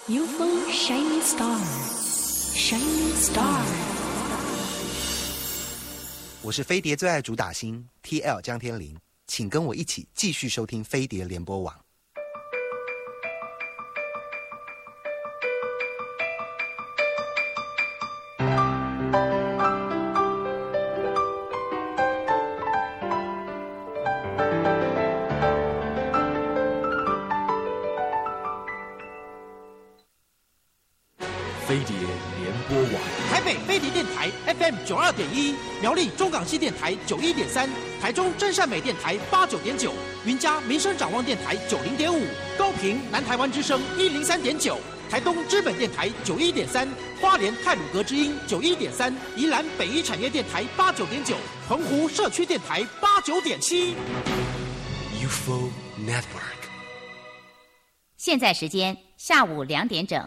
UFO Shining Star Shining Star。 我是飞碟最爱主打星 TL 江天林，请跟我一起继续收听飞碟联播网。 飞碟联播网， 台北飞碟电台 FM 92.1，苗栗中港西电台91.3，台中真善美电台89.9，云嘉民生展望电台90.5，高屏南台湾之声103.9，台东知本电台91.3，花莲太鲁阁之音91.3，宜兰北一产业电台89.9，澎湖社区电台89.7。 UFO Network。 现在时间下午2点整。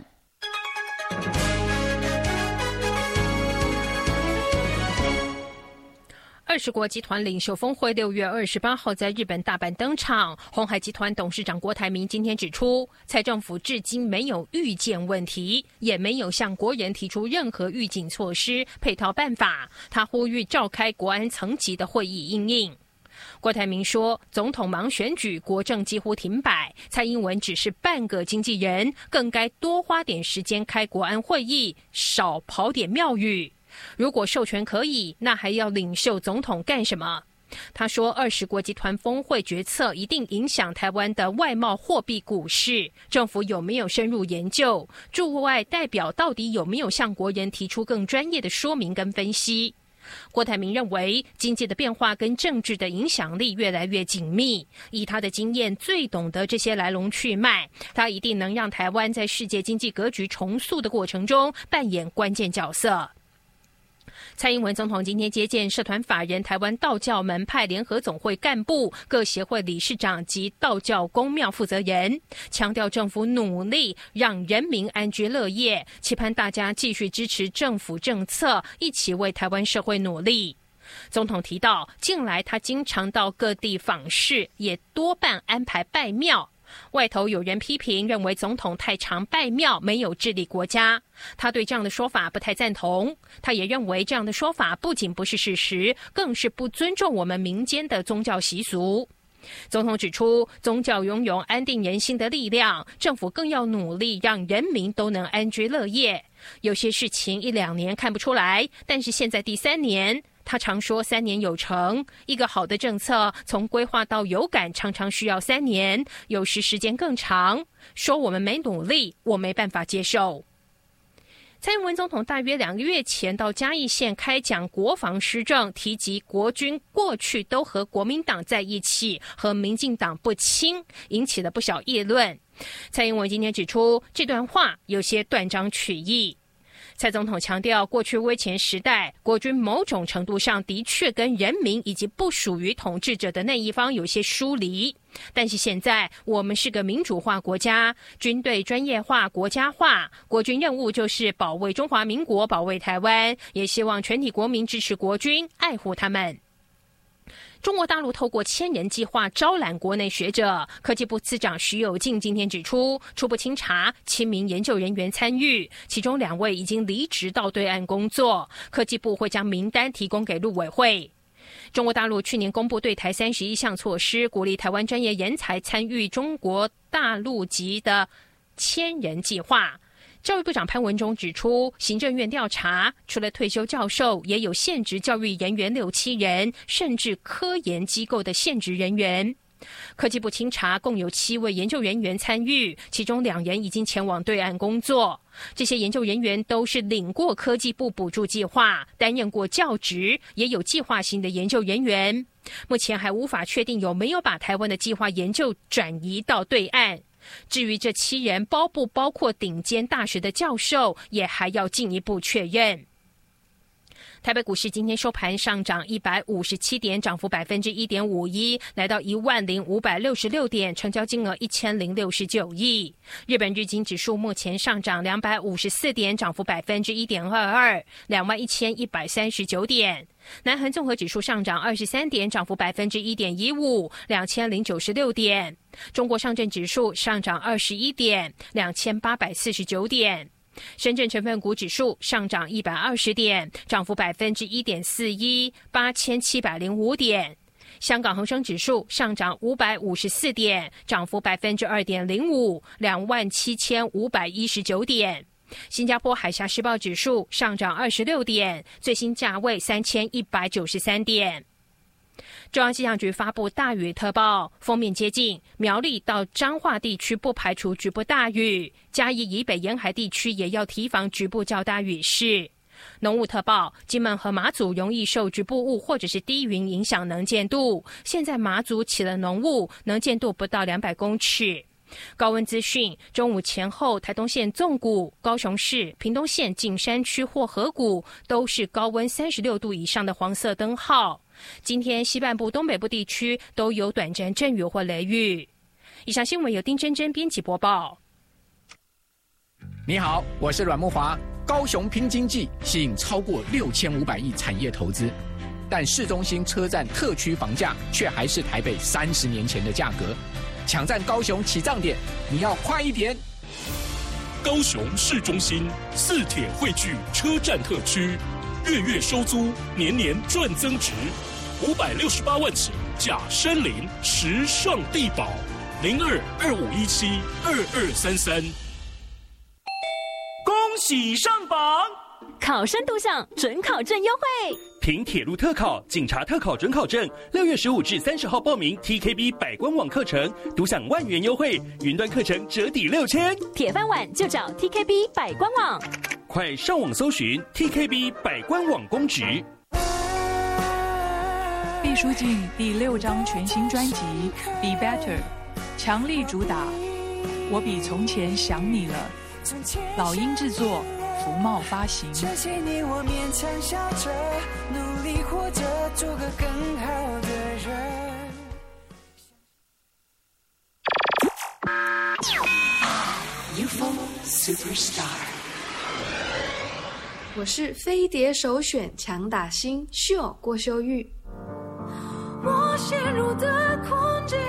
20国集团领袖峰会6月28号在日本大阪登场。鸿海集团董事长郭台铭今天指出，蔡政府至今没有预见问题，也没有向国人提出任何预警措施、配套办法。他呼吁召开国安层级的会议因应。郭台铭说，总统忙选举，国政几乎停摆，蔡英文只是半个经纪人，更该多花点时间开国安会议，少跑点庙宇。如果授权可以，那还要领袖总统干什么？他说，20国集团峰会决策一定影响台湾的外贸、货币、股市，政府有没有深入研究？驻外代表到底有没有向国人提出更专业的说明跟分析？郭台铭认为，经济的变化跟政治的影响力越来越紧密，以他的经验最懂得这些来龙去脉，他一定能让台湾在世界经济格局重塑的过程中扮演关键角色。蔡英文总统今天接见社团法人台湾道教门派联合总会干部、各协会理事长及道教公庙负责人，强调政府努力让人民安居乐业，期盼大家继续支持政府政策，一起为台湾社会努力。总统提到，近来他经常到各地访视，也多半安排拜庙。外头有人批评，认为总统太常拜庙，没有治理国家。他对这样的说法不太赞同。他也认为这样的说法不仅不是事实，更是不尊重我们民间的宗教习俗。总统指出，宗教拥有安定人心的力量，政府更要努力让人民都能安居乐业。有些事情1-2年看不出来，但是现在第3年。他常说3年有成，一个好的政策从规划到有感常常需要3年，有时时间更长。说我们没努力，我没办法接受。蔡英文总统大约2个月前到嘉义县开讲国防施政，提及国军过去都和国民党在一起，和民进党不亲，引起了不小议论。蔡英文今天指出，这段话有些断章取义。蔡总统强调，过去威权时代，国军某种程度上的确跟人民以及不属于统治者的那一方有些疏离。但是现在我们是个民主化国家，军队专业化、国家化，国军任务就是保卫中华民国、保卫台湾，也希望全体国民支持国军，爱护他们。中国大陆透过千人计划招揽国内学者，科技部次长徐有进今天指出，初步清查7名研究人员参与，其中2位已经离职到对岸工作，科技部会将名单提供给陆委会。中国大陆去年公布对台31项措施，鼓励台湾专业人才参与中国大陆籍的千人计划。教育部长潘文忠指出，行政院调查，除了退休教授，也有现职教育人员6-7人，甚至科研机构的现职人员。科技部清查，共有7位研究人员参与，其中2人已经前往对岸工作。这些研究人员都是领过科技部补助计划，担任过教职，也有计划型的研究人员。目前还无法确定有没有把台湾的计划研究转移到对岸。至于这7人包不包括顶尖大学的教授，也还要进一步确认。 台北股市今天收盘上涨157点，涨幅1.51%，来到10566点，成交金额1069亿。日本日经指数目前上涨254点，涨幅1.22%，21139点。南韩综合指数上涨23点，涨幅1.15%，2096点。中国上证指数上涨21点，2849点。深圳成分股指数上涨120点，涨幅1.41%，8705点。香港恒生指数上涨554点，涨幅2.05%，27519点。新加坡海峡时报指数上涨26点，最新价位3193点。中央气象局发布大雨特报，锋面接近苗栗到彰化地区不排除局部大雨，嘉义以北沿海地区也要提防局部较大雨势。浓雾特报，金门和马祖容易受局部雾或者是低云影响能见度，现在马祖起了浓雾，能见度不到200公尺。高温资讯，中午前后台东县纵谷、高雄市、屏东县景山区或河谷都是高温36度以上的黄色灯号。今天西半部东北部地区都有短暂阵雨或雷雨。以上新闻由丁真真编辑播报。 你好，我是阮慕华。高雄拼经济，吸引超过6500亿产业投资，但市中心车站特区房价却还是台北30年前的价格。抢占高雄起涨点，你要快一点！ 高雄市中心4铁汇聚车站特区，月月收租，年年赚增值，568万起假山林时尚地堡，0225172233。 恭喜上榜！ 考生独享准考证优惠， 凭铁路特考、警察特考准考证，6月15至30号报名 TKB 百官网课程，独享10000元优惠，云端课程折抵6000。 铁饭碗就找 TKB 百官网， 快上网搜寻 TKB 百官网公职。 毕书尽第6张全新专辑《Be Better》，强力主打我比从前想你了，老鹰制作，福茂发行。 这些年我勉强笑着，努力活着，做个更好的人。 UFO Superstar， 我是飞碟首选强打星秀郭秀玉。 我陷入的困境，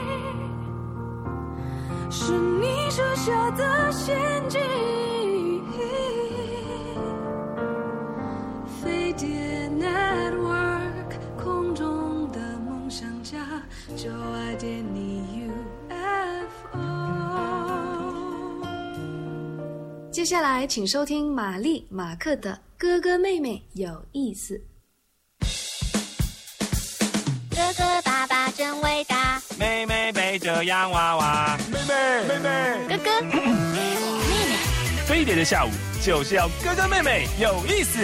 是你设下的陷阱。飞碟 Network， 空中的梦想家，就爱点你 UFO。 接下来，请收听玛丽马克的《哥哥妹妹有意思》。 哥哥爸爸真伟大， 妹妹背着洋娃娃， 妹妹， 哥哥，妹妹。 飞碟的下午就是要哥哥妹妹有意思。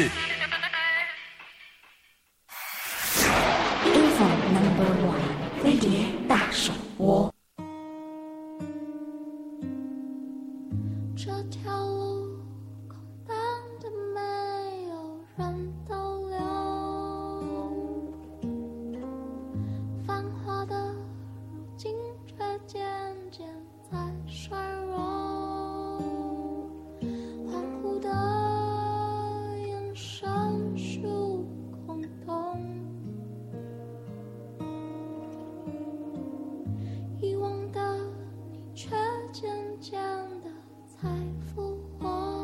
UFO No.1 飞碟大手窝。 这条路空荡的，没有人逗留。繁华的如今却渐渐在衰弱，恍惚的眼神属空洞，遗忘的你却渐渐的才复活。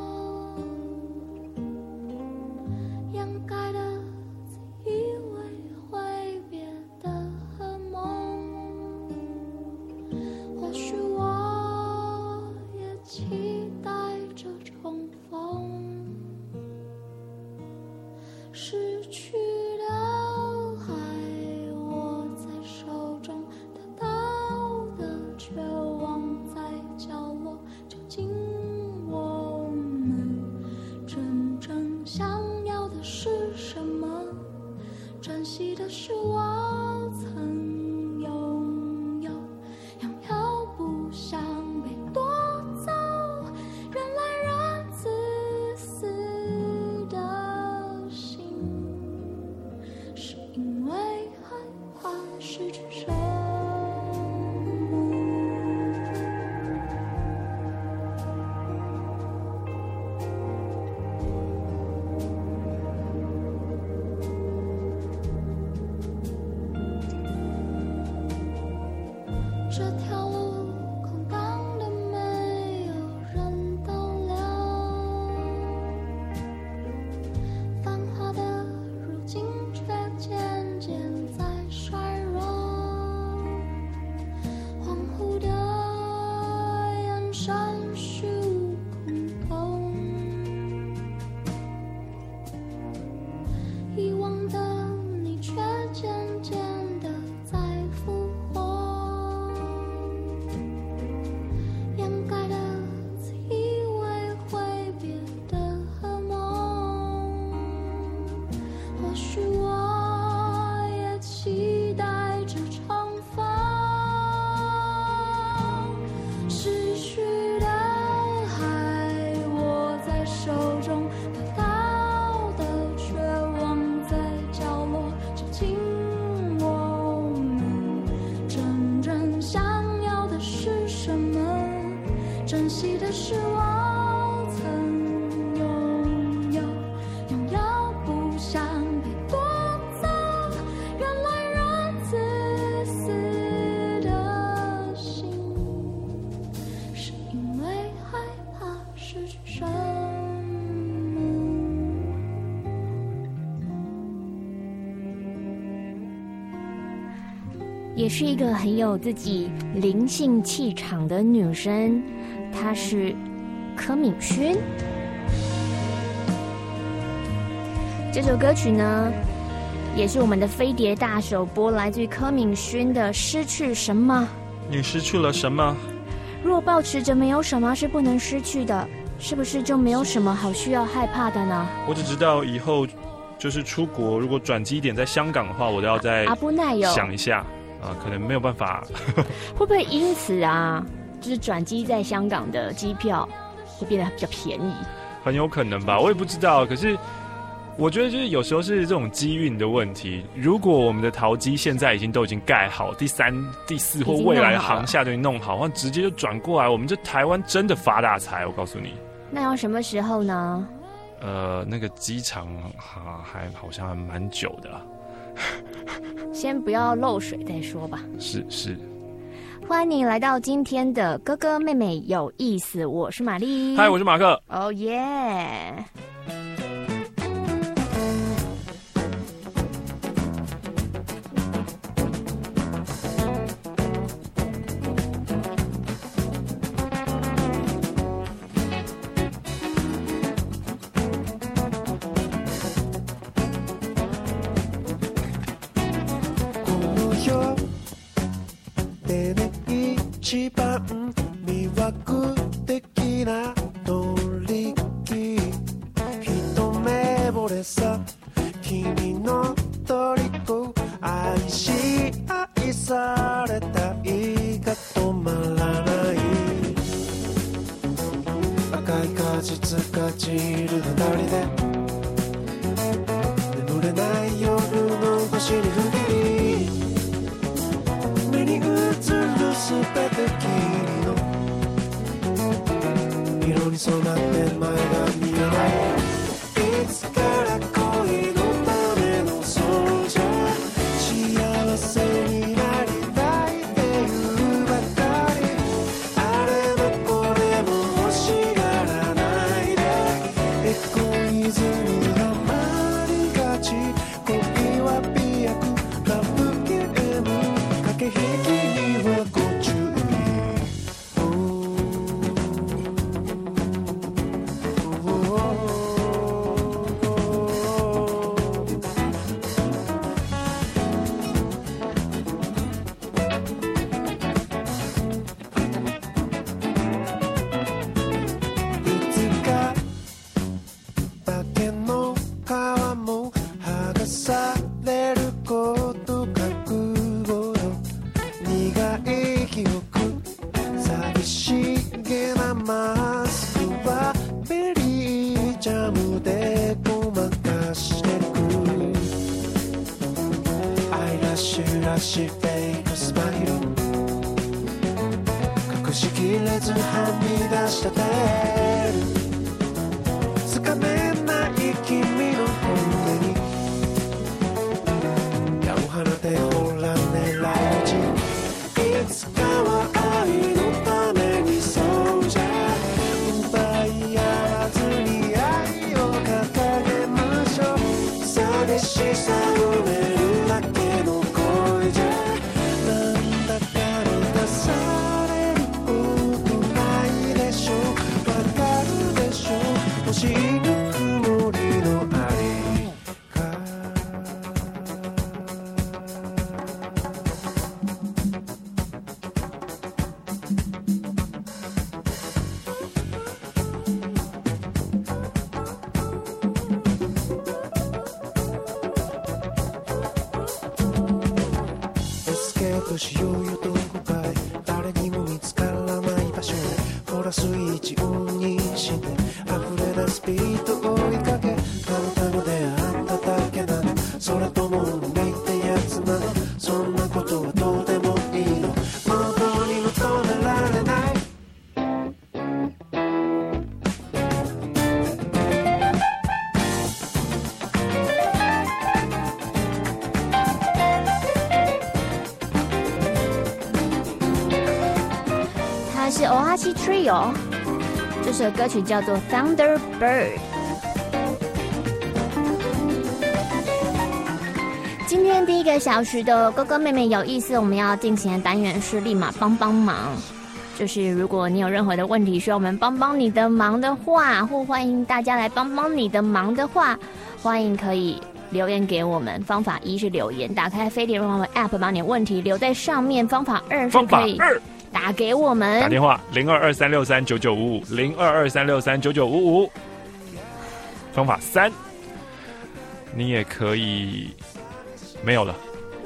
也是一个很有自己灵性气场的女生，她是柯敏勋。这首歌曲呢，也是我们的飞碟大首播，来自于柯敏勋的《失去什么》。 你失去了什么？ 若抱持着没有什么是不能失去的，是不是就没有什么好需要害怕的呢？ 我只知道以后就是出国，如果转机点在香港的话，我都要再想一下可能没有办法。 会不会因此啊，就是转机在香港的机票会变得比较便宜？ 很有可能吧，我也不知道。可是我觉得就是有时候是这种机运的问题。如果我们的桃机现在都已经盖好，第3、第4或未来的航厦都已经弄好，或直接就转过来，我们这台湾真的发大财。我告诉你。 那要什么时候呢？ 那个机场还好像还蛮久的。 先不要漏水再说吧。 是。 欢迎你来到今天的哥哥妹妹有意思，我是玛丽。 嗨，我是马克。 哦耶！ 一番魅惑的な乗り気一目惚れさ君の虜愛し愛されたいが止まらない赤い果実が散る二人で眠れない夜の星に降り目に映るすべて君の色に染まって前が見えないいつから恋のためのそうじゃ幸せになりたいっていうばかりあれもこれも欲しがらないでエゴイズムが回りがち恋は美薬ラブゲーム駆け引きにはしようよどこかへ誰にも見つからない場所へほらスイッチオンにして溢れ出すビートを追いかけたまたま出会っただけなのそれとも運命ってやつなのそんなことはどうでもいいのもうどうにも止められない是 Oasis Trio， 这首歌曲叫做 Thunderbird。 今天第一个小时的哥哥妹妹有意思，我们要进行的单元是立马帮帮忙。就是如果你有任何的问题需要我们帮帮你的忙的话，或欢迎大家来帮帮你的忙的话，欢迎可以留言给我们。方法一是留言，打开飞碟联播网 App 把你的问题留在上面。方法二是可以打给我们， 打电话0223639955，0223639955。方法三，你也可以没有了，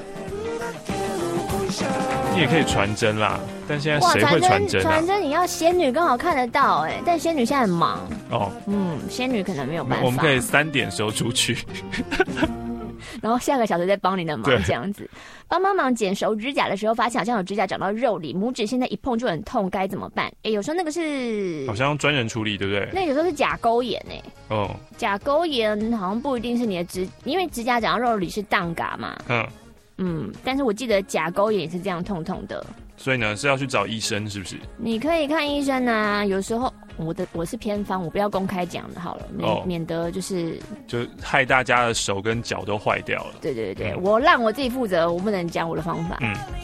你也可以传真啦。但现在谁会传真啊？ 传真你要仙女刚好看得到但仙女现在很忙哦。 仙女可能没有办法。 我们可以3点收出去， 然后下个小时再帮你的忙，这样子。帮忙剪手指甲的时候，发现好像有指甲长到肉里，拇指现在一碰就很痛，该怎么办？有时候那个是好像专人处理，对不对？ 那有时候是甲沟炎甲沟炎好像不一定是你的因为指甲长到肉里是荡嘎嘛。但是我记得甲沟炎也是这样痛痛的。 所以呢，是要去找医生，是不是？ 你可以看医生啊。有时候我是偏方，我不要公开讲的好了，免得就害大家的手跟脚都坏掉了。 对，我让我自己负责，我不能讲我的方法。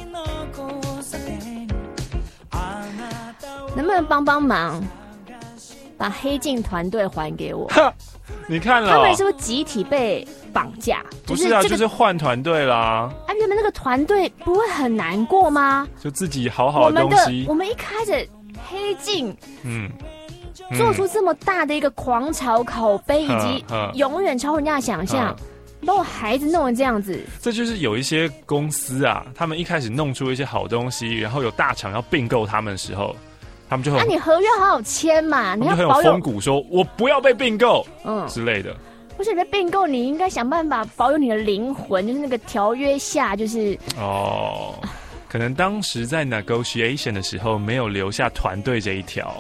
能不能帮忙，把黑镜团队还给我？ 你看了， 他们是不是集体被绑架？ 不是啊，就是换团队啦。 原本那个团队不会很难过吗？ 就自己好好的东西。 我们一开始黑镜，做出这么大的一个狂潮口碑，以及永远超乎人家的想象，把我孩子弄成这样子。 这就是有一些公司啊，他们一开始弄出一些好东西，然后有大厂要并购他们的时候，他们就你合约好好签嘛，你要保有风骨，说我不要被并购，之类的。 不是你被并购，你应该想办法保有你的灵魂，就是那个条约下，就是可能当时在 negotiation 的时候没有留下团队这一条。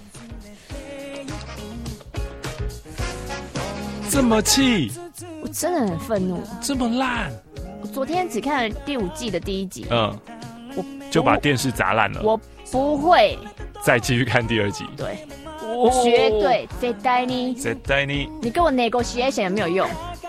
这么气， 我真的很愤怒。 这么烂， 我昨天只看了第5季的第1集， 我就把电视砸烂了。 我不会再继续看第2集。 对。绝对絶対に你跟我 negotiation 有没有用？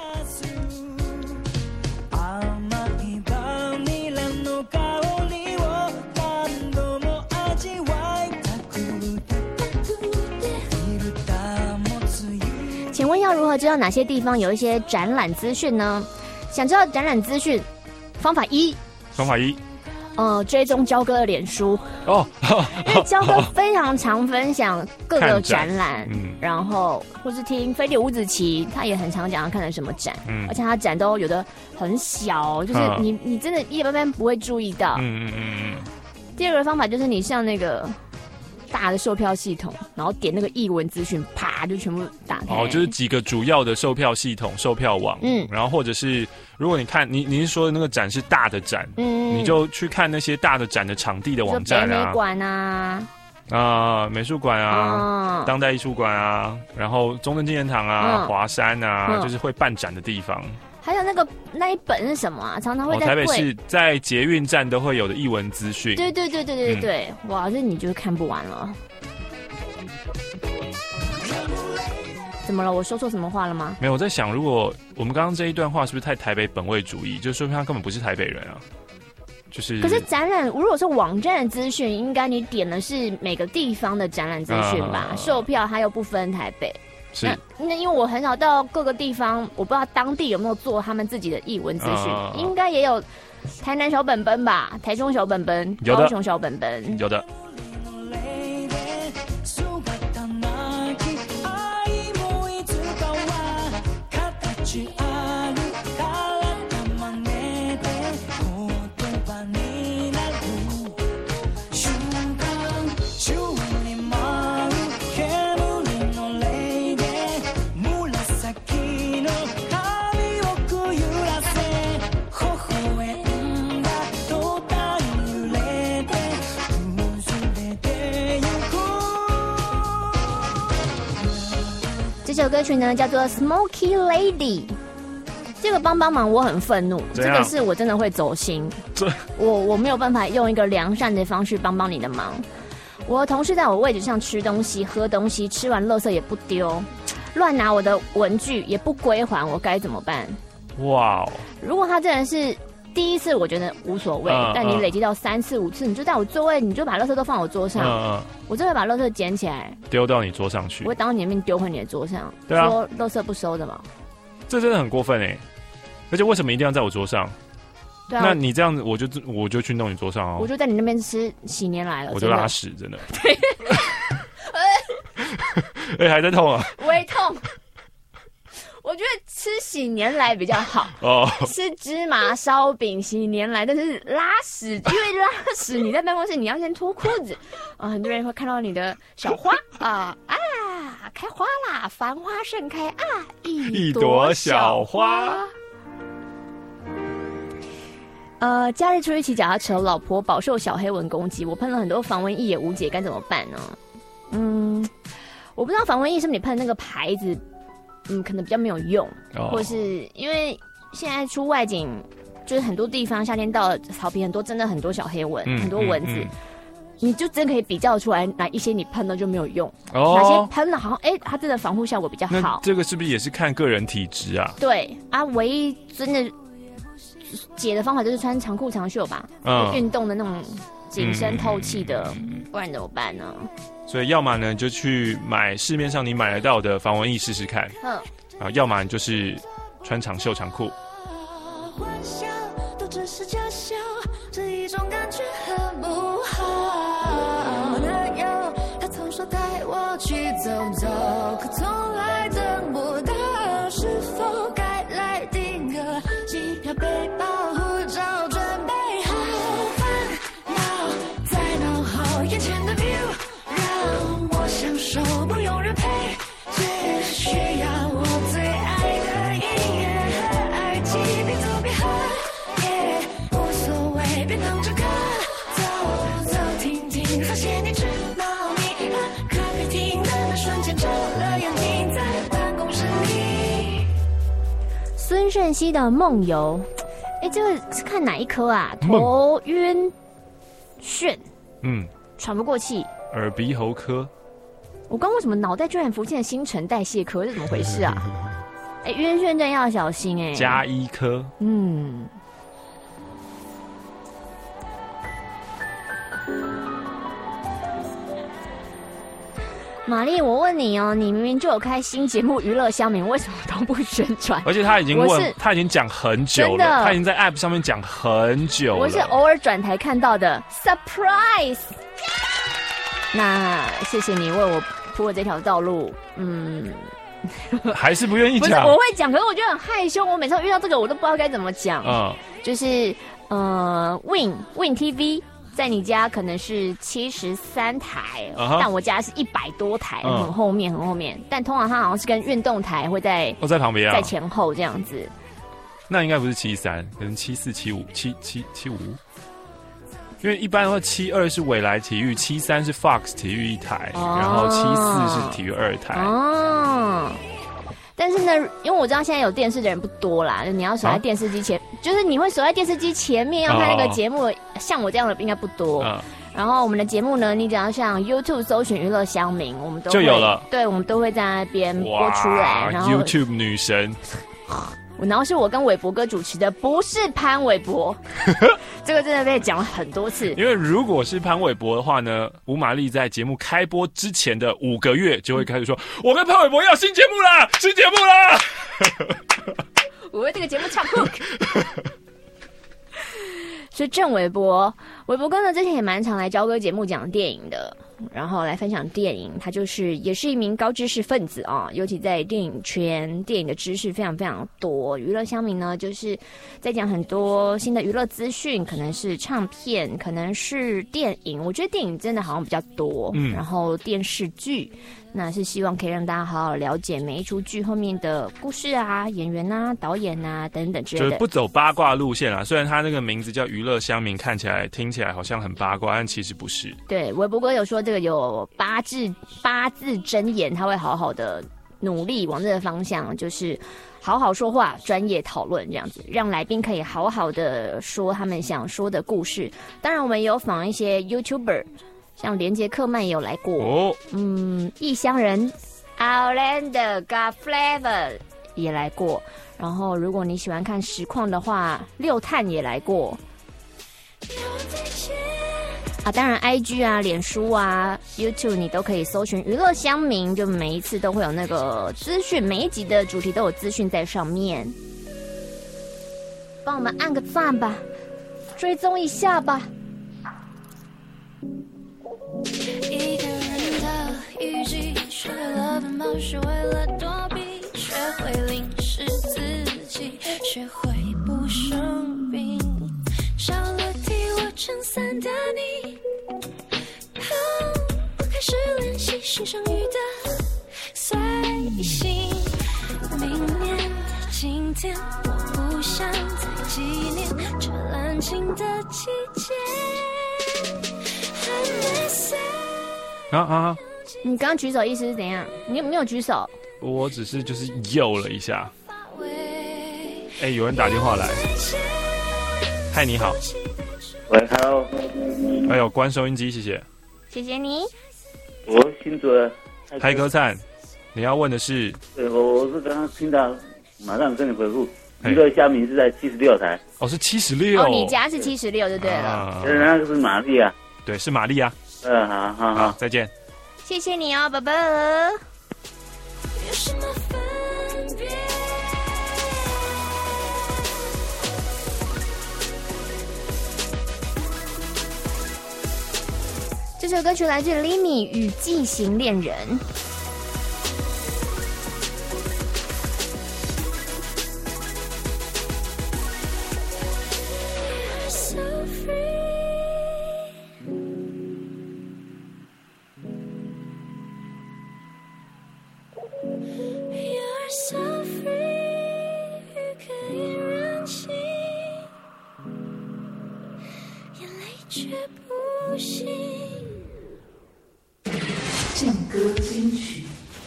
请问要如何知道哪些地方有一些展览资讯呢？想知道展览资讯，方法一，追踪焦哥的脸书因为焦哥非常常分享各个展览，然后或是听飞碟吴子琪，他也很常讲他看了什么展，而且他展都有的很小，就是你真的一般不会注意到。第二个方法就是你上那个大的售票系统，然后点那个艺文资讯，啪就全部打开。 就是几个主要的售票系统、售票网，然后或者是如果你看你是说的那个展是大的展，你就去看那些大的展的场地的网站北美馆啊， 美术馆啊，当代艺术馆啊，然后中正纪念堂啊，华山啊，就是会办展的地方。 还有那一本是什么啊？常常会在台北市在捷运站都会有的艺文资讯。 对，哇，这你就看不完了。怎么了？我说错什么话了吗？ 没有，我在想，如果我们刚刚这一段话是不是太台北本位主义？就说明他根本不是台北人啊。可是展览如果是网站的资讯，应该你点的是每个地方的展览资讯吧？售票它又不分台北。那因为我很少到各个地方，我不知道当地有没有做他们自己的艺文资讯，应该也有台南小本本吧，台中小本本，高雄小本本， 有的。 这首歌曲呢叫做 Smoky Lady， 这个帮忙我很愤怒，这个是我真的会走心，我没有办法用一个良善的方式帮你的忙。我的同事在我位置上吃东西喝东西，吃完垃圾也不丢，乱拿我的文具也不归还，我该怎么办？ 哇哦！ 如果他真的是第一次，我觉得无所谓，但你累积到3次、5次，你就在我座位，你就把垃圾都放我桌上，我就会把垃圾捡起来丢到你桌上去， 我会当你的面丢回你的桌上。 对啊， 说垃圾不收的嘛， 这真的很过分哎！而且为什么一定要在我桌上？对啊，那你这样子，我就去弄你桌上哦， 我就在你那边吃喜年来了， 我就拉屎，真的。哎，还在痛啊？ 胃痛。我觉得吃喜年来比较好哦，吃芝麻烧饼喜年来，但是拉屎，因为拉屎你在办公室你要先脱裤子啊，很多人会看到你的小花开花啦，繁花盛开啊，一朵小花。假日出去骑脚踏车，老婆饱受小黑蚊攻击，我喷了很多防蚊液也无解，该怎么办呢？我不知道防蚊液是不是你喷那个牌子。可能比较没有用，或是因为现在出外景，就是很多地方夏天到了，草坪真的很多小黑蚊，很多蚊子，你就真可以比较出来哪一些你喷了就没有用，哪些喷了好像它真的防护效果比较好。 那这个是不是也是看个人体质啊？ 对啊，唯一真的解的方法就是穿长裤长袖吧，运动的那种紧身透气的，不然怎么办呢？ 所以要么呢就去买市面上你买得到的防蚊液试试看，然后要么就是穿长袖长裤。幻想都只是假象，这一种感觉很不好。男友他曾说带我去走走，可从来等不到，是否该来订个机票背包护照准备好？烦恼在脑后，眼前的 view我享受不用人陪，只需要我最爱的音乐和爱情，别走别喊，无所谓，别等着看，走走停停，发现你只猫咪，咖啡厅的那瞬间睁了眼睛，在办公室里。孙盛熙的梦游，这个是看哪一科啊？头晕眩，喘不过气。 耳鼻喉科， 我刚为什么脑袋居然浮现了新陈代谢科？这怎么回事啊？晕眩症要小心加医科， 玛丽，我问你哦，你明明就有开新节目《娱乐乡民》，为什么都不宣传？ 而且他已经他已经讲很久了，他已经在 App 上面讲很久了。 我是偶尔转台看到的 surprise。那谢谢你为我铺了这条道路， 还是不愿意讲。 不是，我会讲，可是我觉得很害羞。我每次遇到这个，我都不知道该怎么讲。就是Win TV 在你家可能是73台，但我家是100多台，很后面很后面。但通常它好像是跟运动台会在旁边在前后这样子。 那应该不是73，可能74、75、75。因为一般的话，72是未来体育，73是 Fox 体育1台，然后74是体育2台。 但是呢，因为我知道现在有电视的人不多啦，你要守在电视机前，就是你会守在电视机前面要看那个节目，像我这样的应该不多。然后我们的节目呢，你只要上 YouTube 搜寻娱乐乡民，我们都会就有了。 对，我们都会在那边播出来。然后 YouTube 女神。 然后是我跟韦伯哥主持的，不是潘玮柏，这个真的被讲了很多次。 因为如果是潘玮柏的话呢，吴玛丽在节目开播之前的5个月就会开始说：“我跟潘玮柏要新节目啦，新节目啦！” 我为这个节目唱 hook。所以郑韦伯哥呢，之前也蛮常来交歌节目讲电影的。然后来分享电影，他也是一名高知识分子啊，尤其在电影圈，电影的知识非常非常多。娱乐乡民呢，就是在讲很多新的娱乐资讯，可能是唱片，可能是电影。我觉得电影真的好像比较多，然后电视剧，那是希望可以让大家好好了解每一出剧后面的故事啊、演员啊、导演啊等等之类的， 就是不走八卦路线啦。虽然他那个名字叫娱乐乡民，听起来好像很八卦，但其实不是。 对，韦伯哥有说这个有八字真言，他会好好的努力往这个方向，就是好好说话，专业讨论这样子，让来宾可以好好的说他们想说的故事。当然，我们也有访一些 YouTuber， 像连杰克曼也有来过，异乡人 Outlander God Flavor 也来过，然后如果你喜欢看实况的话，六探也来过。啊，当然 IG 啊、脸书啊、YouTube 你都可以搜寻娱乐乡民，就每一次都会有那个资讯，每一集的主题都有资讯在上面。帮我们按个赞吧，追踪一下吧。 一个人的雨季，学了奔跑，学会了躲避，学会淋湿自己，学会不生病。少了替我撑伞的你，我开始练习欣赏雨的随性。明年今天，我不想再纪念这冷清的季节。 你刚刚举手意思是怎样？你没有举手？ 我只是就是右了一下。有人打电话来。嗨，你好。 喂 ，Hello。 还有关收音机，谢谢。 谢谢你。 我新竹的嗨歌灿，你要问的是？ 对，我是刚刚听到，马上跟你回复。娱乐乡民是在76台。 哦，是76。 哦，你家是76就对了。 那个是玛丽啊。 对，是玛丽啊。 好， 再见。 谢谢你哦，宝宝。有什么分别？这首歌曲来自 Limi 与即行恋人。 劲歌金曲。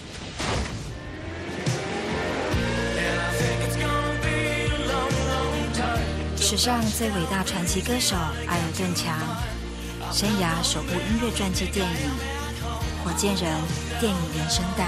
史上最伟大传奇歌手艾尔顿强，生涯首部音乐传记电影《火箭人》电影原声带。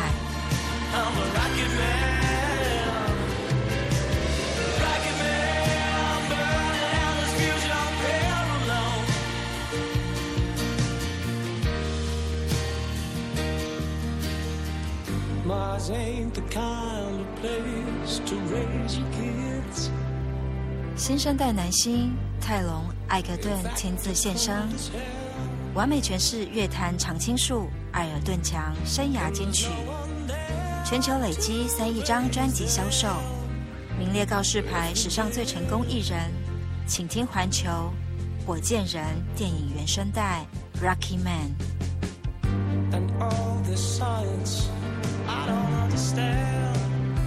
Mars ain't the kind of place to raise your kids. 新生代男星泰隆·艾格顿亲自献声，完美诠释乐坛常青树艾尔顿强生涯金曲，全球累积3亿张专辑销售，名列告示牌史上最成功艺人。请听环球《火箭人》电影原声带《Rocky Man》。And all this science I don't understand.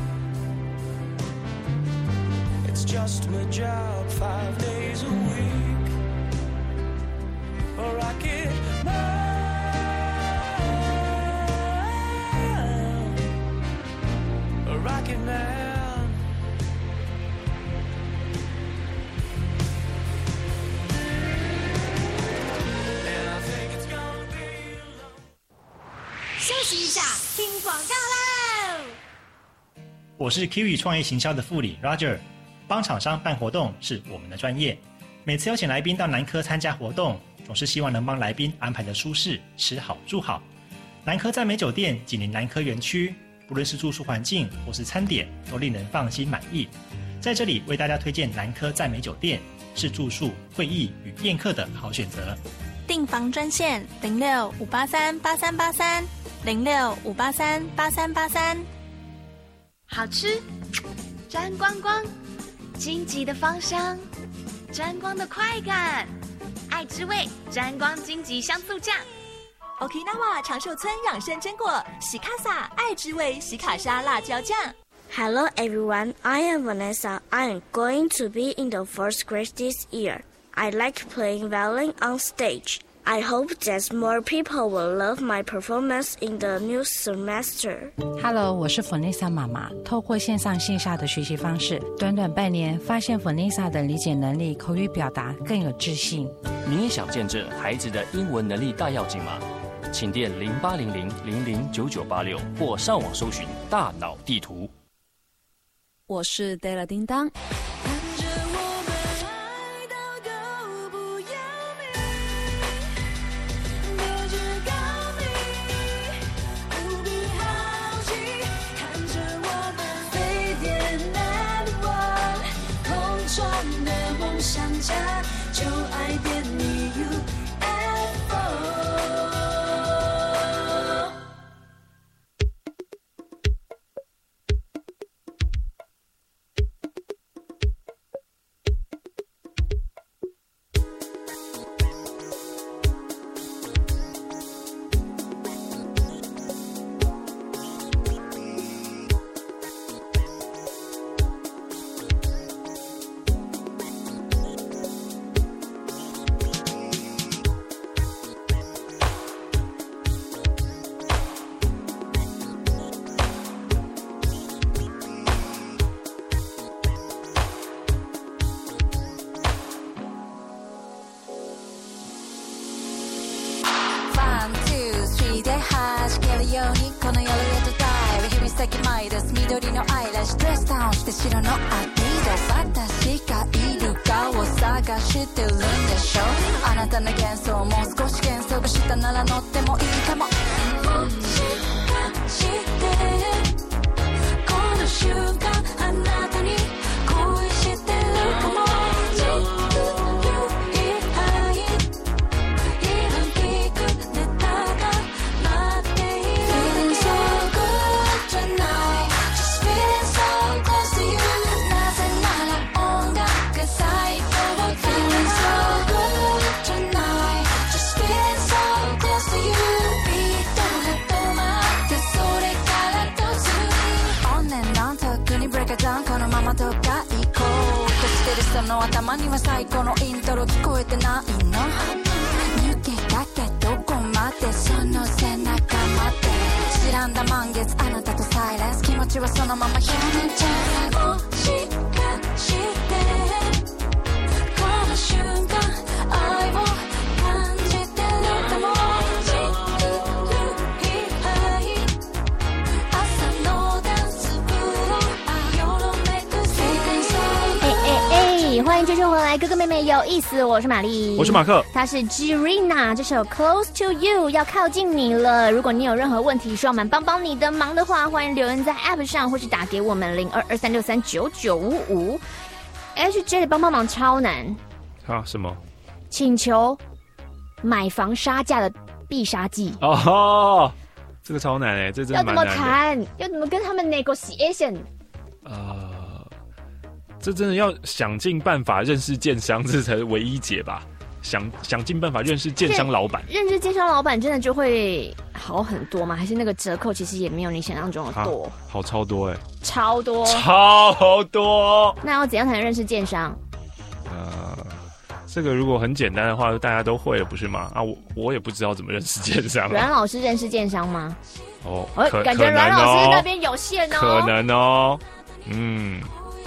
It's just my job 5 days a week. A rocket man, a rocket man. And I think it's gonna be long. 休息一下，听广告喽！ 我是 Kiwi 创业行销的副理 Roger， 帮厂商办活动是我们的专业。每次邀请来宾到南科参加活动，总是希望能帮来宾安排的舒适，吃好住好。南科赞美酒店紧邻南科园区，不论是住宿环境或是餐点，都令人放心满意。在这里为大家推荐南科赞美酒店，是住宿、会议与宴客的好选择。 订房专线06-583-8383 06-583-8383。 好吃，沾光光，荆棘的芳香，沾光的快感，爱之味沾光荆棘香醋酱。 Okinawa 长寿村养生榛果喜卡萨爱之味喜卡沙辣椒酱。 Hello everyone, I am Vanessa. I am going to be in the first grade this year. I like playing violin on stage. I hope that more people will love my performance in the new semester. Hello, 我是 Vanessa 妈妈。透过线上线下的学习方式，短短半年，发现 Vanessa 的理解能力、口语表达更有自信。 你也想见证孩子的英文能力大跃进吗？请电0800009986或上网搜寻大脑地图。 我是 Della 叮当。 就爱点你 UFO。 この夜へとダイブ指先前です緑のアイラッシュドレスダウンして白のアディダス私がいるかを探してるんでしょあなたの幻想もう少し幻想がしたなら乗ってもいいかももしかしてこの瞬間あなたに恋してるかもその頭には最高のイントロ聞こえてないの抜けかけどこまでその背中まで知らんだ満月あなたとサイレンス気持ちはそのまま表面ちゃうもしかしてこの瞬間愛を感じてるかも朝のダンス部をよろめく世界線欢迎继续回来，哥哥妹妹有意思，我是玛丽， 我是马克， 他是 Girina， 这首 Close to You 要靠近你了。如果你有任何问题需要我们帮帮你的忙的话，欢迎留言在 App 上，或是打给我们0223639955。HJ 的帮忙超难啊！什么？ 请求买房杀价的必杀技哦，这个超难哎，这真的蛮难的。 要怎么谈？要怎么跟他们 negotiation？ 这真的要想尽办法认识建商，这才是唯一解吧。想尽办法认识建商老板， 认识建商老板真的就会好很多吗？还是那个折扣其实也没有你想象中的多？ 好超多哎， 超多， 超多。 那要怎样才能认识建商？ 这个如果很简单的话，大家都会了，不是吗？啊，我也不知道怎么认识建商。 阮老师认识建商吗？ 哦， 感觉阮老师那边有限哦， 可能哦，嗯。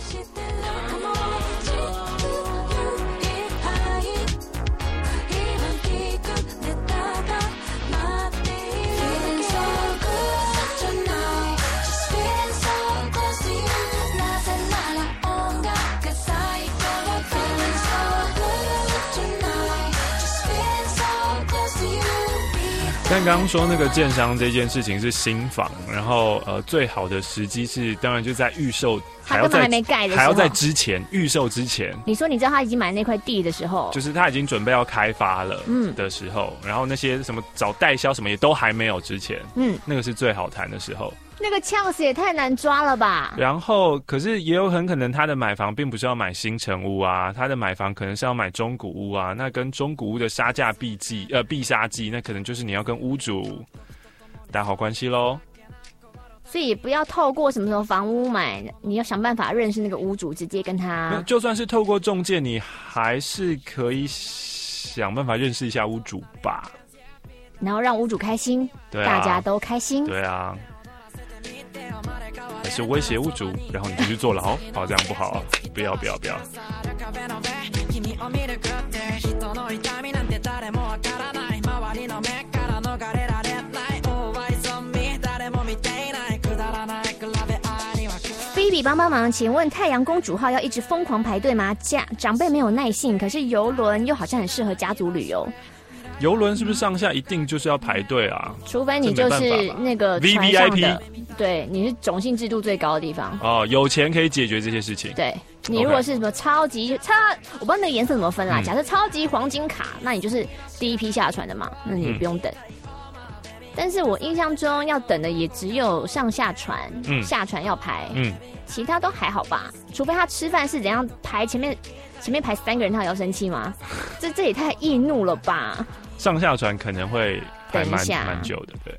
但刚刚说那个建商这件事情是新房，然后最好的时机是，当然就在预售， 他根本还没盖的时候， 还要在之前预售之前。 你说你知道他已经买那块地的时候， 就是他已经准备要开发了的时候，然后那些什么找代销什么也都还没有之前，那个是最好谈的时候。 那个 chance 也太难抓了吧。 然后可是也有很可能他的买房并不是要买新成屋啊，他的买房可能是要买中古屋啊，那跟中古屋的杀价必杀技，那可能就是你要跟屋主打好关系咯。 所以也不要透过什么房屋买，你要想办法认识那个屋主，直接跟他。 就算是透过中介，你还是可以想办法认识一下屋主吧， 然后让屋主开心，对啊，大家都开心。 对啊，还是威胁屋主，然后你就去坐牢，好，这样不好啊！不要。 Kiwi 帮忙，请问太阳公主号要一直疯狂排队吗？长辈没有耐性，可是邮轮又好像很适合家族旅游。 邮轮是不是上下一定就是要排队啊？ 除非你就是那个船上的，对，你是种姓制度最高的地方。 哦，有钱可以解决这些事情。 对，你如果是什么我不知道那个颜色怎么分啦。假设超级黄金卡，那你就是第一批下船的嘛，那你不用等。但是我印象中要等的也只有上下船，下船要排，其他都还好吧。除非他吃饭是怎样排前面排3个人，他也要生气吗？这也太易怒了吧！ 上下船可能会排蛮久的，对。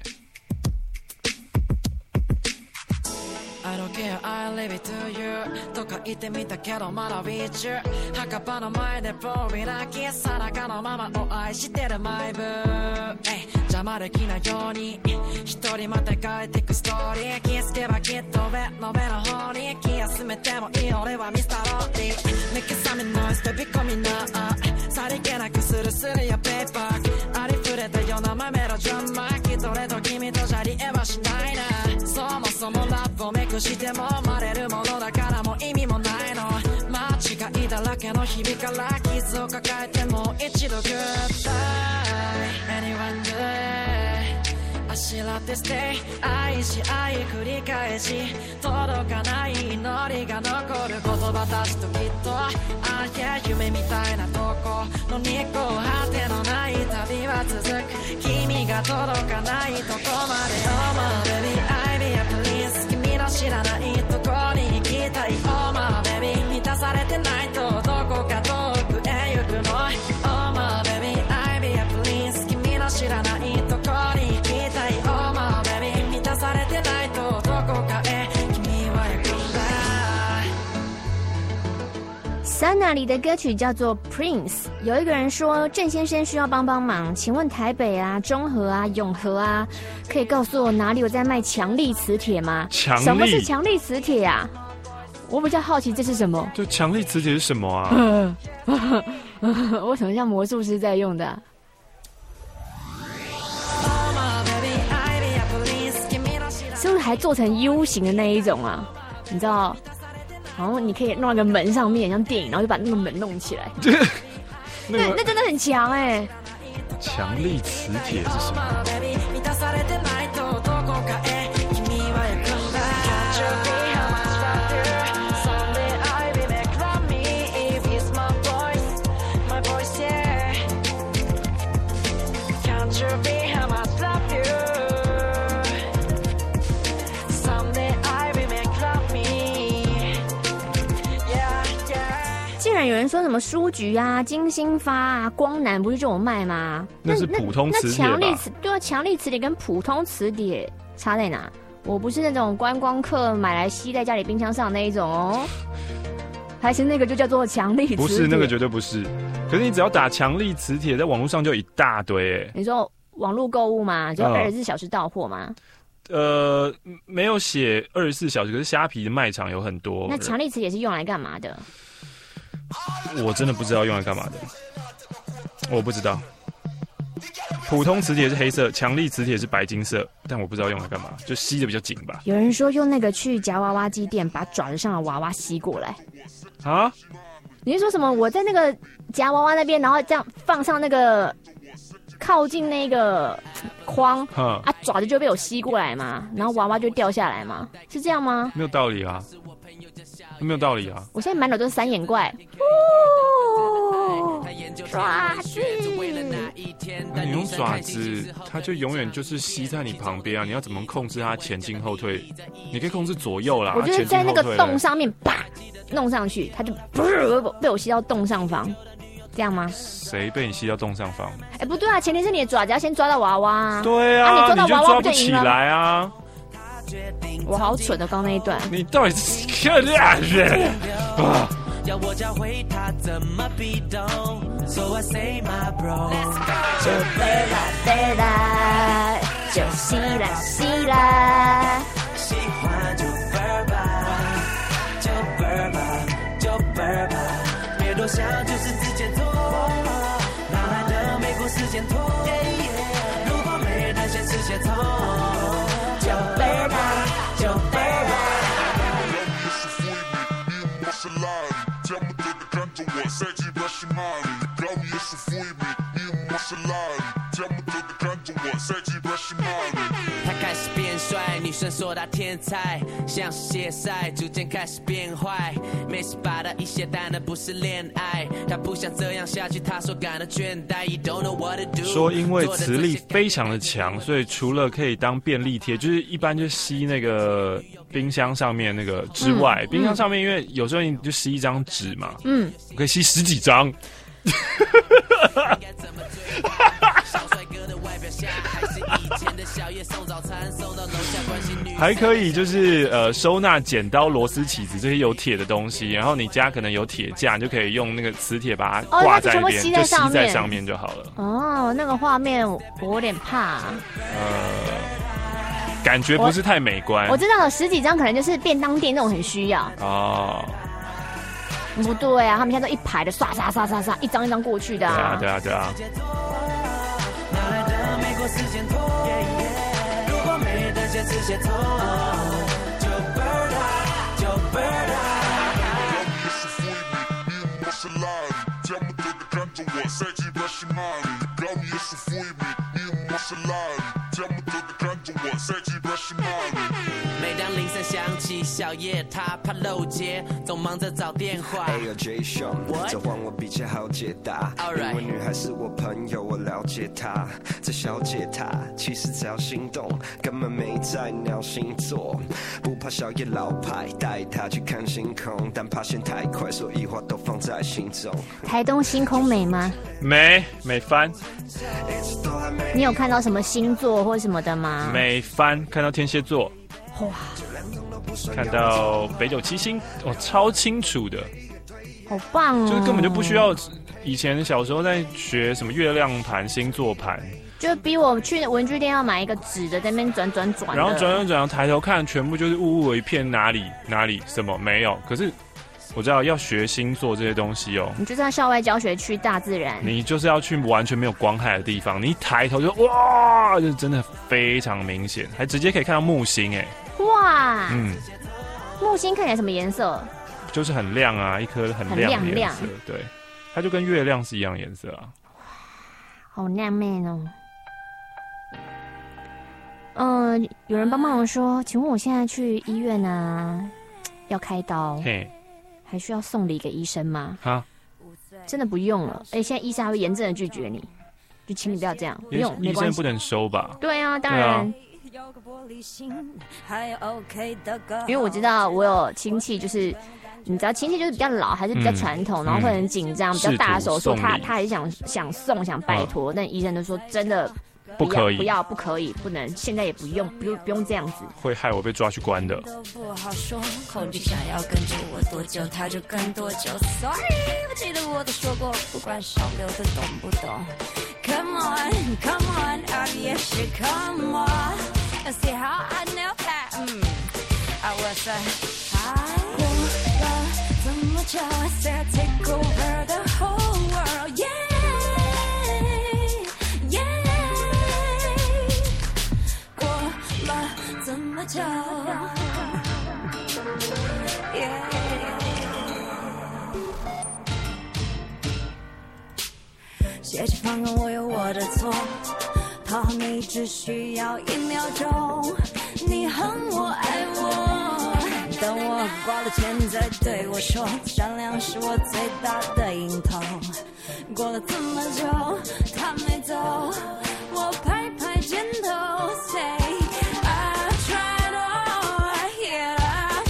I don't care, I leave it to you とか言ってみたけどまだ with you 墓場の前でボーリ泣きさなかのままを愛してるマイブ邪魔できないように一人また書いてくストーリー気づけばきっと上の方に気休めてもいい俺はミスターローリー Make some noise baby 込みなさりげなくスルスルやペーパーありふれたようなマメロドラマきっと俺と君とじゃりえはしないなそもそもラップをめくしても生まれるものだからもう意味もないの間違いだらけの日々から傷を抱えてもう一度 Goodbye Anyone do it あしらって Stay 愛し愛繰り返し届かない祈りが残る言葉たちときっと夢みたいなとこの日光果てのない旅は続く君が届かないとこまで Oh my baby I be a prince 君の知らないとこに行きたい Oh my baby 満たされてないとどこか遠くへ行くの Oh my baby I be a prince 君の知らないとこに行きたい Oh my baby 満たされてないとどこかへ君は行くんだ Sana 里的歌曲叫做 Prince， 有一个人说郑先生需要帮忙，请问台北啊、中和啊、永和啊，可以告诉我哪里有在卖强力磁铁吗？什么是强力磁铁啊？我比较好奇这是什么？ 就强力磁铁是什么啊？ 为什么像魔术师在用的是不是还做成 U 型的那一种啊？你知道？然后你可以弄那个门上面，像电影，然后就把那个门弄起来。那真的很强哎！ 强力磁铁是什么？ 有人说什么书局啊、金星发啊、光南不是就有卖吗？ 那是普通磁铁吧？ 对啊，强力磁铁跟普通磁铁差在哪？我不是那种观光客买来吸在家里冰箱上那一种哦，还是那个就叫做强力磁铁？ 不是那个绝对不是。可是你只要打强力磁铁，在网络上就一大堆。 你说网络购物吗？就24小时到货吗？ 没有写24小时，可是虾皮的卖场有很多。 那强力磁铁是用来干嘛的？ 我真的不知道用来干嘛的，我不知道。普通磁铁是黑色，强力磁铁是白金色，但我不知道用来干嘛，就吸的比较紧吧。 有人说用那个去夹娃娃机店，把爪子上的娃娃吸过来。 啊？ 你是说什么？我在那个夹娃娃那边，然后这样放上那个靠近那个框爪子就被我吸过来嘛，然后娃娃就掉下来嘛，是这样吗？ 没有道理啊。没有道理啊！ 我现在满脑都是三眼怪，爪子。 你用爪子，它就永远就是吸在你旁边啊！你要怎么控制它前进后退？你可以控制左右啦。 我就是在那个洞上面啪弄上去，它就被我吸到洞上方，这样吗？ 谁被你吸到洞上方？ 不对啊，前提是你的爪子要先抓到娃娃。 对啊， 你抓到娃娃不就赢了？ 起来啊！ 我好蠢的，刚刚那一段。 你到底是看啥人啊？ 要我教会他怎么被动 So I say my bro 就飞啦飞啦，就吸啦吸啦， 喜欢就啵吧，就啵吧，就啵吧，别多想，就是直接做，哪来的美国时间拖？如果没人先直接走，就啵吧，就啵吧。 生说他天才，像是鞋塞逐渐开始变坏，没事把他一些但那不是恋爱，他不想这样下去，他说感到倦怠 You don't know what to do， 说因为磁力非常的强，所以除了可以当便利贴，就是一般就吸那个冰箱上面那个之外，冰箱上面因为有时候你就吸一张纸嘛，我可以吸10几张。还可以就是收纳剪刀、螺丝起子这些有铁的东西，然后你家可能有铁架，你就可以用那个磁铁把它挂在一边，就吸在上面就好了。 哦，那个画面我有点怕。 感觉不是太美观。 我知道了，10几张可能就是便当店那种很需要。 哦。 不对啊，他们现在都一排的刷刷刷刷刷，一张一张过去的啊。 对啊，对啊，对啊。 每当铃声响起，小叶他怕漏接，总忙着找电话。 哎呦 J 兄，这换我比较好解答，因为女孩是我朋友，我了解她。这小姐她其实只要心动，根本没在鸟星座，不怕小叶老派，带她去看星空，但怕嫌太快，所以话都放在心中。 台东星空美吗？ 美翻。 你有看到什么星座或什么的吗？ 美翻，看到天蝎座。哇，看到北斗七星，哦，超清楚的， 好棒哦！ 就是根本就不需要以前小时候在学什么月亮盘、星座盘， 就逼我去文具店要买一个纸的，在那边转， 然后转，抬头看，全部就是雾雾一片，哪里什么没有。可是我知道要学星座这些东西哦， 你就是要校外教学去大自然， 你就是要去完全没有光害的地方，你一抬头就哇，就真的非常明显，还直接可以看到木星哎。 哇，木星看起来什么颜色？ 就是很亮啊，一颗很亮的颜色，对，它就跟月亮是一样的颜色啊。 好亮妹哦。有人帮忙我说，请问我现在去医院啊，要开刀，还需要送礼给医生吗？哈，真的不用了。现在医生还会严正的拒绝你，就请你不要这样，不用，没关系。 医生不能收吧？ 对啊，当然。因为我知道我有亲戚，就是你知道亲戚就是比较老，还是比较传统，然后会很紧张，比较大手说他还是想送想拜托，但医生都说真的不可以， 不可以，不能，现在也不用这样子， 会害我被抓去关的。 不好说，恐惧想要跟着我多久，他就跟多久。Sorry， 我记得我都说过，不管少流的懂不懂。Come on， 啊也是 Come on。Let's see how I know that. I was过了这么久 I said take over the whole world. Yeah, yeah. 过了这么久 Yeah. 谢谢放任我有我的错，讨好你只需要1秒钟，你恨我爱我，等我花了钱再对我说，善良是我最大的瘾头。过了这么久他没走，我拍拍肩头 Say I tried all, yeah I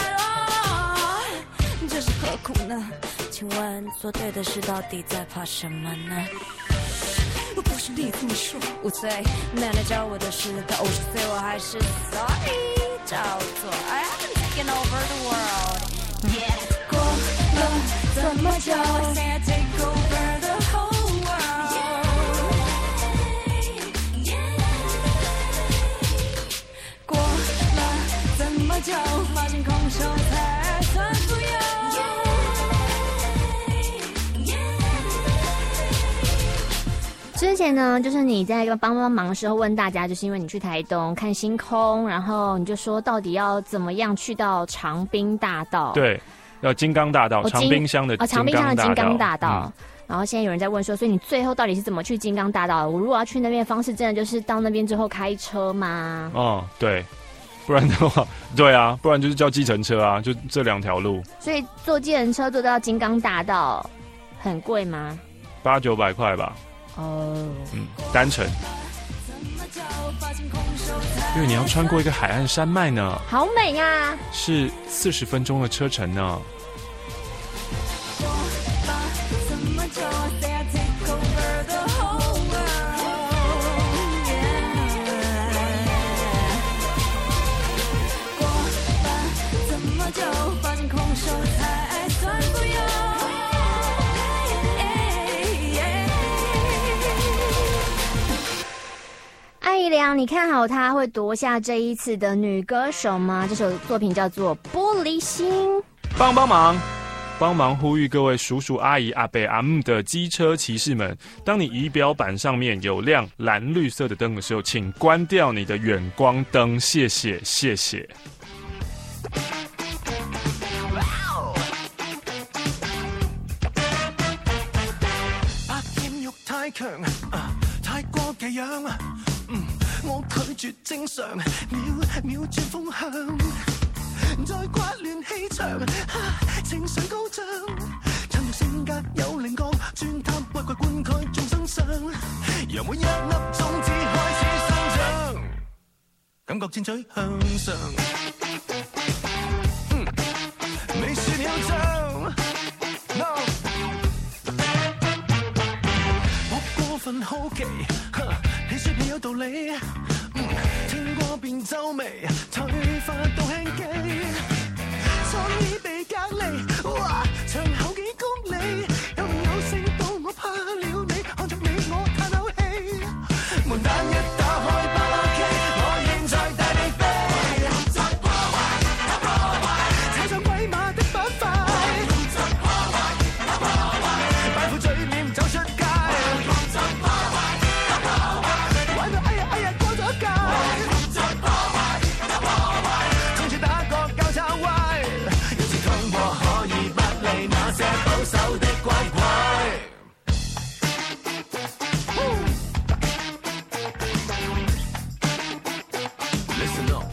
tried all， 这是何苦呢？请问做对的事到底在怕什么呢？我不是你这么说，5岁奶奶教我的事，到50岁我还是 sorry， 照做 I haven't taken over the world。 Yeah， 过了这么久 I can't take over the whole world。 过了这么久，发现空手才算富有。 之前呢，就是你在帮忙的时候问大家，就是因为你去台东看星空，然后你就说到底要怎么样去到长滨大道？ 对，要金刚大道，长滨乡的长滨乡的金刚大道。然后现在有人在问说，所以你最后到底是怎么去金刚大道？我如果要去那边的方式，真的就是到那边之后开车吗？ 哦，对。 不然的话，对啊，不然就是叫计程车啊，就这2条路。 所以坐计程车坐到金刚大道很贵吗 ？800-900块吧。单程。因为你要穿过一个海岸山脉呢， 好美呀！ 是40分钟的车程呢。 艾怡良，你看好她会夺下这一次的女歌手吗？这首作品叫做《玻璃心》。 帮忙呼吁各位叔叔阿姨阿伯阿姆的机车骑士们，当你仪表板上面有亮蓝绿色的灯的时候，请关掉你的远光灯，谢谢谢谢。 百厭欲太強，太過技癢，我拒絕正常，秒轉風向。再刮亂氣場，情緒高漲，趁着性格有稜角，鑽探挖掘灌溉眾生相，由每一粒種子開始生長，感覺箭嘴向上，未算囂張 ，no， 我過分好奇，你說你有道理。聽過便皺眉，退化到輕機，創意被隔離，哇，長後幾公里，有名有姓到我怕了你，看着你我嘆口氣，門單一打開巴拉 K， 我現在帶你飛，再破壞，打破壞，踩上鬼馬的板塊，再破壞，打破壞，擺副嘴臉走出街，再破壞，打破壞，玩到哎呀哎呀過咗界。手的乖乖 Listen up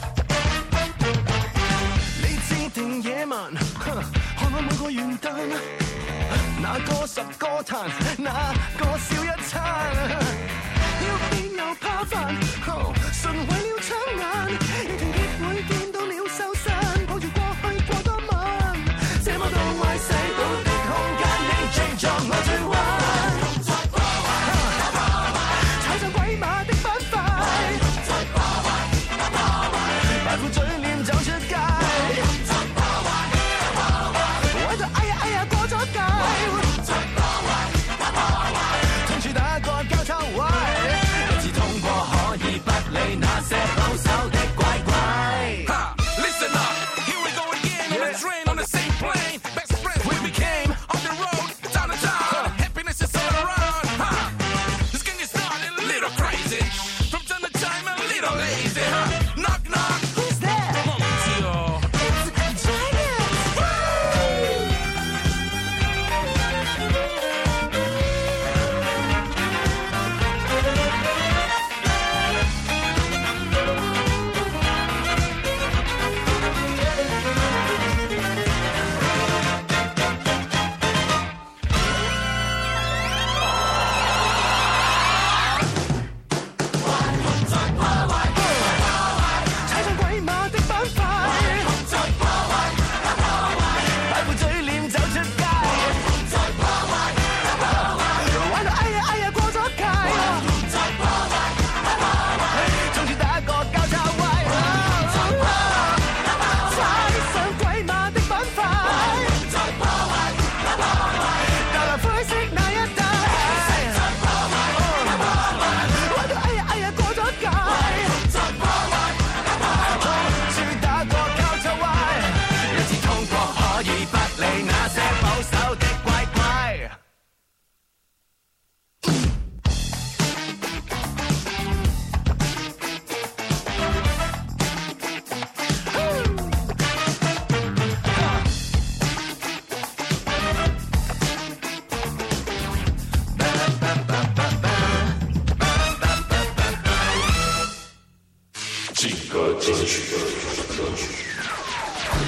你自定野蠻，看我每個元旦，哪個10個彈，哪個笑一餐，要變又怕煩，純為了搶眼，你停結會見到了收山，抱住過去過多晚，這麼多壞細胞的空間，你追撞我最壞，再破壞，打破壞，踩上鬼馬的板塊，再破壞，打破壞，擺副嘴臉走出街，再破壞，打破壞，玩到哎呀哎呀過咗界，再破壞，打破壞，退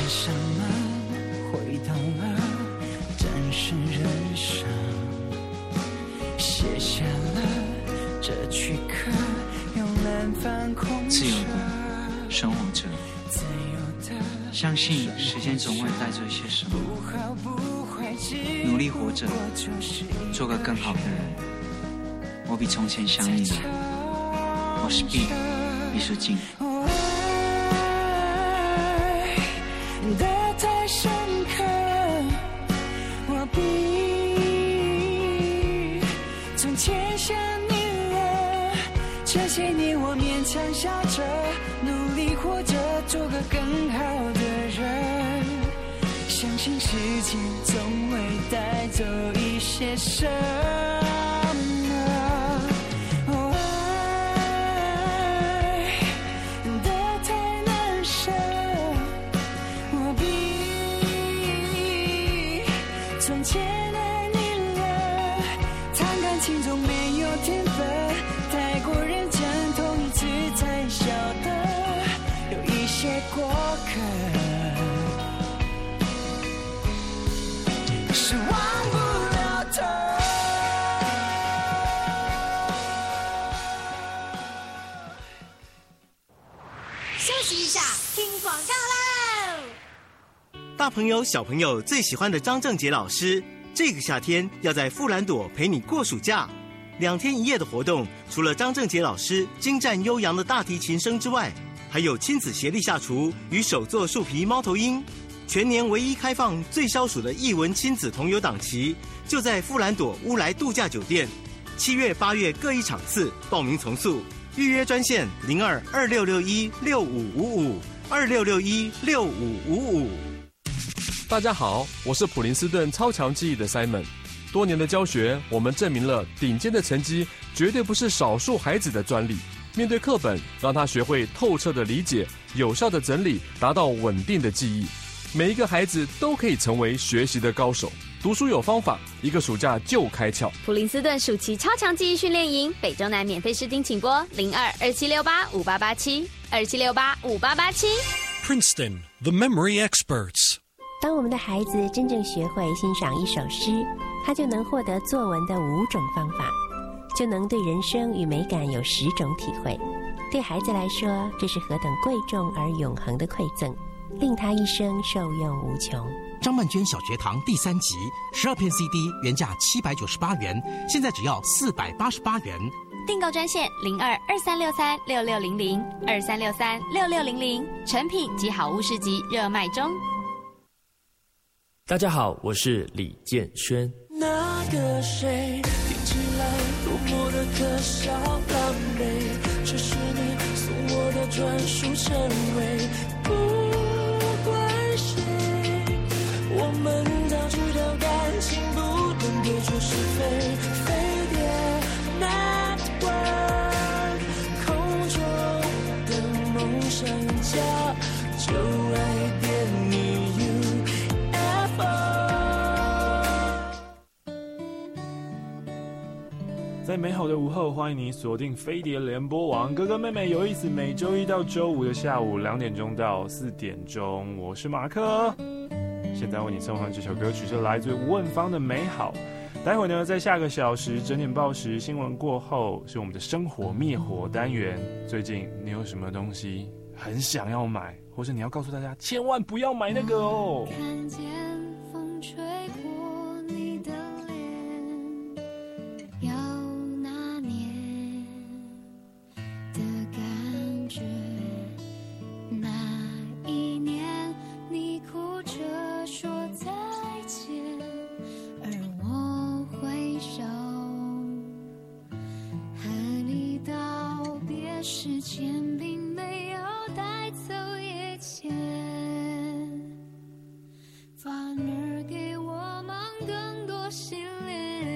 什么回到了真实人生，写下了这躯壳，用南方空自由的生活着，相信时间总会带走一些什么，努力活着，做个更好的人。我比从前想你了，我是毕书尽。 的太深刻，我比从前想你了。这些年我勉强笑着，努力活着，做个更好的人。相信时间总会带走一些什么。从前爱你了，谈感情总没有天分，太过认真，痛一次才晓得有一些过客是忘不了的。 休息一下，听广告喽。 大朋友小朋友最喜欢的张正杰老师，这个夏天要在富兰朵陪你过暑假。2天1夜的活动，除了张正杰老师精湛悠扬的大提琴声之外，还有亲子协力下厨与手作树皮猫头鹰。全年唯一开放最消暑的艺文亲子同游档期，就在富兰朵乌来度假酒店。7月、8月各一场次，报名从速，预约专线02-2661-6555，2661-6555。 大家好，我是普林斯顿超强记忆的 Simon。多年的教学，我们证明了顶尖的成绩绝对不是少数孩子的专利。面对课本，让他学会透彻的理解，有效的整理，达到稳定的记忆。每一个孩子都可以成为学习的高手。读书有方法，一个暑假就开窍。 普林斯顿暑期超强记忆训练营，北中南免费试听，请拨02-2768-5887，2768-5887。 Princeton, the memory experts。 当我们的孩子真正学会欣赏一首诗，他就能获得作文的5种方法，就能对人生与美感有10种体会。对孩子来说，这是何等贵重而永恒的馈赠，令他一生受用无穷。 张曼娟小学堂第3集，12片 CD 原价798元，现在只要488元。 订购专线02-2363-6600，2363-6600，成品及好物市集热卖中。 大家好，我是李建轩。 那个谁听起来多么的可笑狼狈，这是你送我的专属称谓。不管谁，我们早知道感情不能对错是非，飞碟 Network 空中的梦想家，就爱点你。 在美好的午后，欢迎你锁定飞碟联播网，哥哥妹妹有意思。每周1到周5的下午2点钟到4点钟，我是马克。现在为你送上这首歌曲是来自吴汶芳的《美好》。待会呢，在下个小时整点报时新闻过后，是我们的生活灭火单元。最近你有什么东西很想要买，或是你要告诉大家千万不要买那个哦？ 看见风吹过你的脸，有那年的感觉，那一年你哭着说再见，而我挥手和你道别时，间并没有带走一切，反而给我们更多心恋。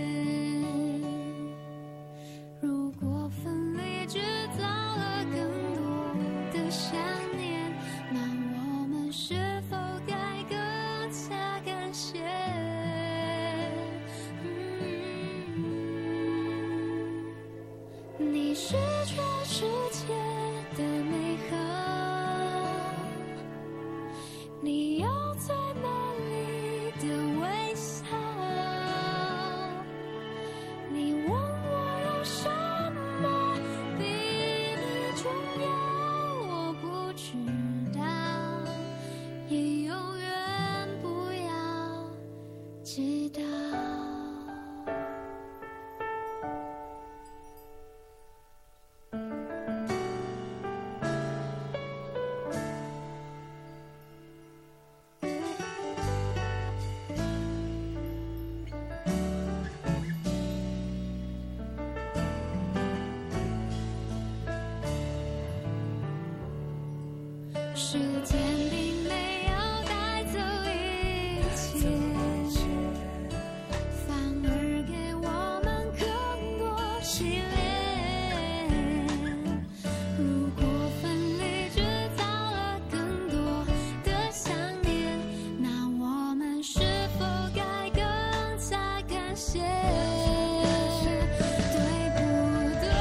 如果分离制造了更多的想念，那我们是否该更加感谢？你是全世界的美好， 你又在哪里的微笑？你问我有什么比你重要，我不知道，也永远不要知道。时间并没有带走一切，反而给我们更多洗练。如果分离制造了更多的想念，那我们是否该更加感谢？对不对？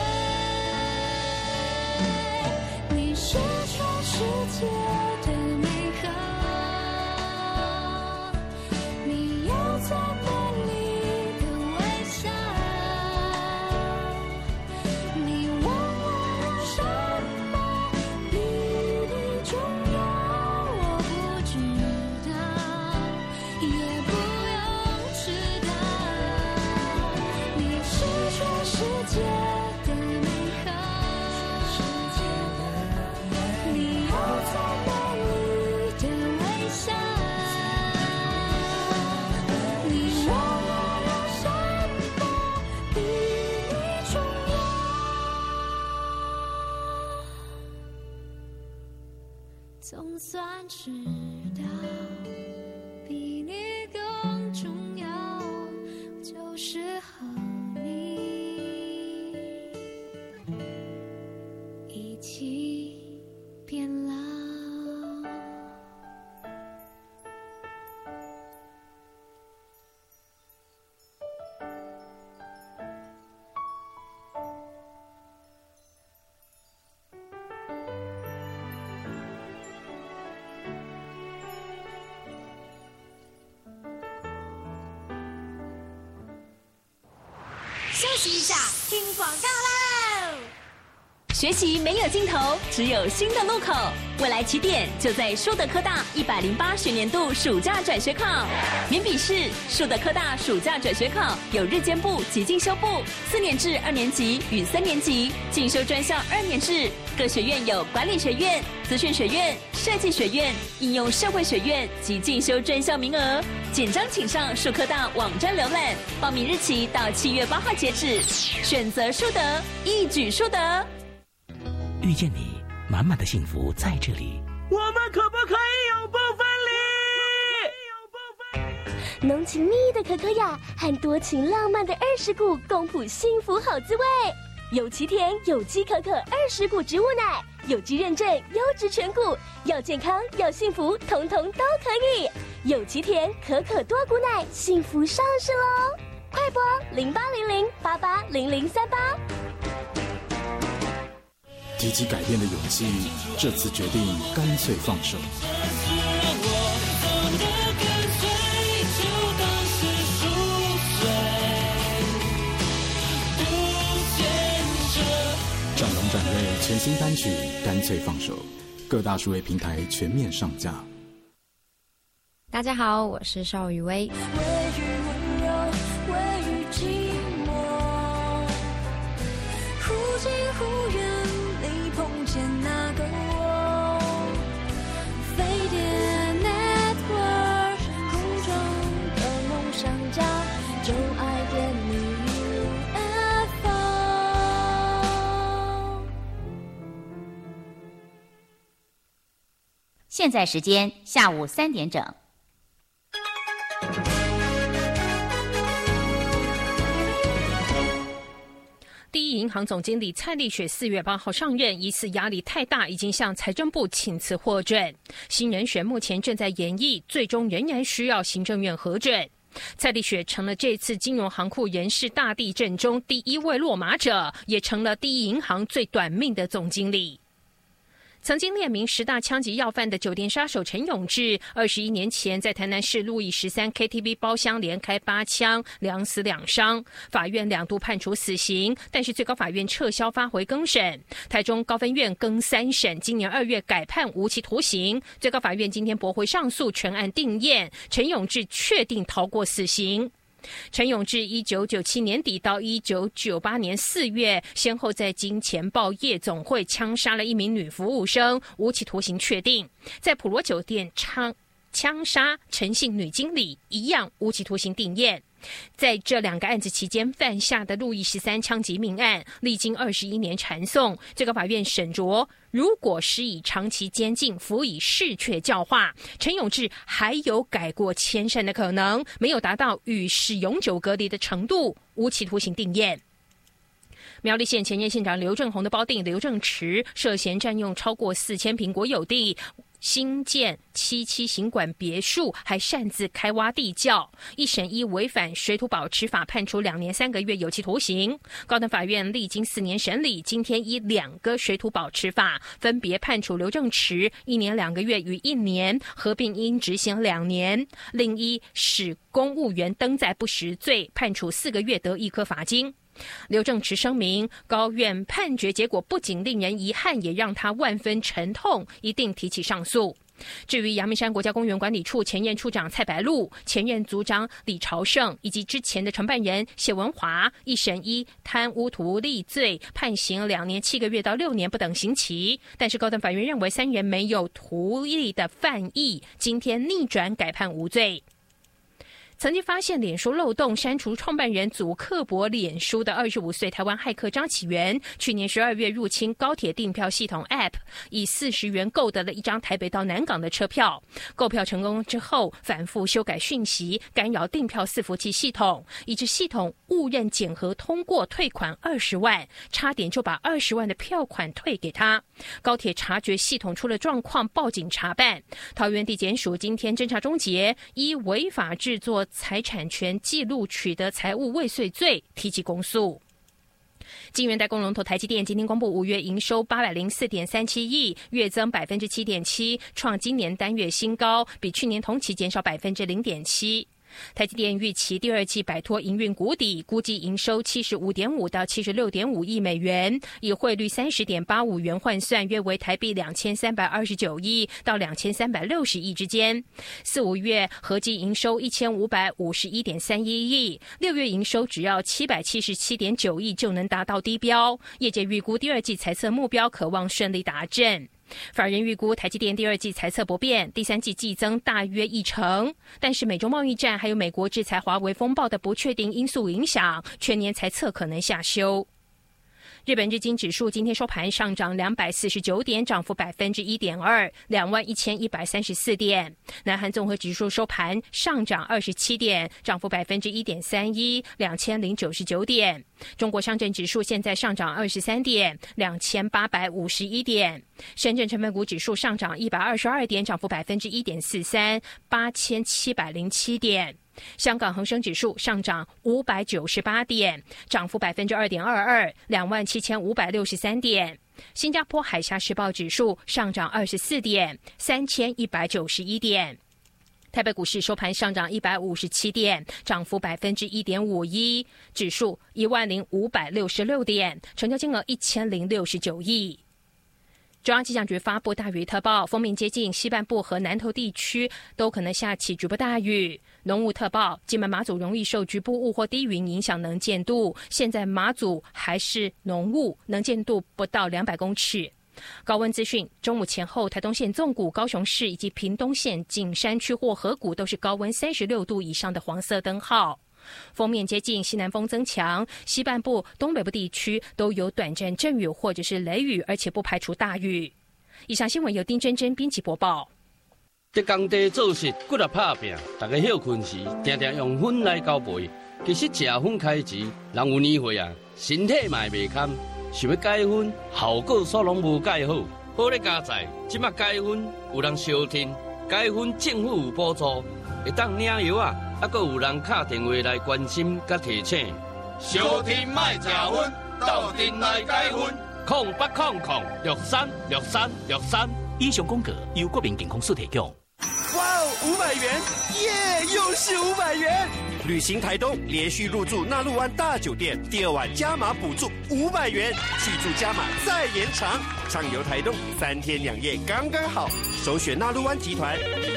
你是全世界的美好，你又在哪里的微笑？你问我有什么比你重要，我不知道，也不用知道。你是全世界的美好，你又在哪里的微笑？你问我有什么比你重要，总算知道，比你更重要，就是和你一起变老。 休息一下，听广告喽！ 学习没有尽头，只有新的路口。未来起点就在树德科大108学年度暑假转学考，免笔试。树德科大暑假转学考有日间部及进修部，4年制2年级与3年级，进修专项2年制。各学院有管理学院、资讯学院、设计学院、应用社会学院及进修专项名额。简章请上树科大网站浏览，报名日期到7月8号截止。选择树德，一举树德。 遇见你，满满的幸福在这里。 我们可不可以永不分离？ 浓情蜜意的可可雅和多情浪漫的20谷共谱幸福好滋味。有奇甜有机可可20谷植物奶，有机认证优质全谷，要健康要幸福，统统都可以。有奇甜可可多谷奶，幸福上市喽！快拨0800880038。 积极改变的勇气，这次决定干脆放手。战龙展锐全新单曲《干脆放手》，各大数位平台全面上架。 大家好，我是邵雨薇。 现在时间下午3点整。 第一银行总经理蔡丽雪4月8号上任，疑似压力太大，已经向财政部请辞获准。新人选目前正在研议，最终仍然需要行政院核准。蔡丽雪成了这次金融行库人事大地震中第1位落马者，也成了第一银行最短命的总经理。 曾经列名10大枪击要犯的酒店杀手陈永志，21年前在台南市路易13 KTV 包厢连开8枪，2死2伤。法院2度判处死刑，但是最高法院撤销发回更审。台中高分院更3审，今年2月改判无期徒刑。最高法院今天驳回上诉，全案定验，陈永志确定逃过死刑。陈永志1997年底到1998年4月，先后在金钱豹夜总会枪杀了1名女服务生，无期徒刑确定；在普罗酒店枪杀陈姓女经理，一样无期徒刑定验。在这2个案子期间犯下的路易13枪击命案，历经21年缠讼，最高法院审酌，如果施以长期监禁，辅以释却教化，陈永志还有改过迁善的可能，没有达到与世永久隔离的程度，无期徒刑定验。苗栗县前任县长刘正宏的胞弟刘正池涉嫌占用超过4000坪国有地，新建77行馆别墅，还擅自开挖地窖，一审依违反水土保持法判处2年3个月有期徒刑。高等法院历经4年审理，今天依2个水土保持法分别判处刘正池1年2个月与1年，合并应执行2年；另一使公务员登载不实罪，判处4个月得1颗罚金。刘正池声明，高院判决结果不仅令人遗憾，也让他万分沉痛，一定提起上诉。至于阳明山国家公园管理处前任处长蔡白露、前任组长李朝胜以及之前的承办人谢文华，一审依贪污图利罪判刑2年7个月到6年不等刑期，但是高等法院认为3人没有图利的犯意，今天逆转改判无罪。曾经发现脸书漏洞删除创办人祖克伯脸书的25岁台湾骇客张启源，去年12月入侵高铁订票系统 App， 以40元购得了一张台北到南港的车票。购票成功之后，反复修改讯息，干扰订票伺服器系统，以致系统误认检核通过，退款20万，差点就把20万的票款退给他。高铁察觉系统出了状况，报警查办。桃园地检署今天侦查终结，依违法制作财产权记录取得财物未遂罪提起公诉。晶圆代工龙头台积电今天公布5月营收804.37亿，月增7.7%，创今年单月新高，比去年同期减少0.7%。台积电预期第2季摆脱营运谷底，估计营收75.5到76.5亿美元，以汇率30.85元换算，约为台币2329亿到2360亿之间。4、5月合计营收1551.31亿，6月营收只要777.9亿就能达到低标。业界预估第2季财测目标可望顺利达阵。法人预估台积电第2季财测不变，第3季季增大约1成，但是美中贸易战还有美国制裁华为风暴的不确定因素影响，全年财测可能下修。日本日经指数今天收盘上涨249点，涨幅1.2%， 21,134点。南韩综合指数收盘上涨27点，涨幅1.31%， 2099点。中国上证指数现在上涨23点，2851点。深圳成分股指数上涨122点，涨幅1.43%， 8707点。香港恒生指数上涨598点，涨幅2.22%， 27,563点。新加坡海峡时报指数上涨24点，3191点。台北股市收盘上涨157点，涨幅1.51%，指数10566点，成交金额1069亿。中央气象局发布大雨特报，锋面接近西半部和南投地区都可能下起局部大雨。浓雾特报，金门马祖容易受局部雾或低云影响能见度，现在马祖还是浓雾，能见度不到200公尺。高温资讯，中午前后台东县纵谷、高雄市以及屏东县景山区或河谷都是高温36度以上的黄色灯号。锋面接近，西南风增强，西半部、东北部地区都有短暂阵雨或者是雷雨，而且不排除大雨。以上新闻由丁真真编辑播报。 在工地做事，骨力打拼，大家休困时，常常用粉来交陪。其实吃粉开钱，人有年岁啊，身体嘛袂堪。想要改粉，效果煞拢无改好。好咧加在，即马改粉有人相挺，改粉政府有补助，会当领药啊。还佫有人打电话来关心甲提醒，小天莫食薰，斗阵来解薰， 0800636363。 英雄宫格由国民健康署提供。 哇哦，500元，耶，又是500元！旅行台东，连续入住纳鹿湾大酒店，第2晚加码补助500元，续住加码再延长，畅游台东3天2夜刚刚好。首选纳鹿湾集团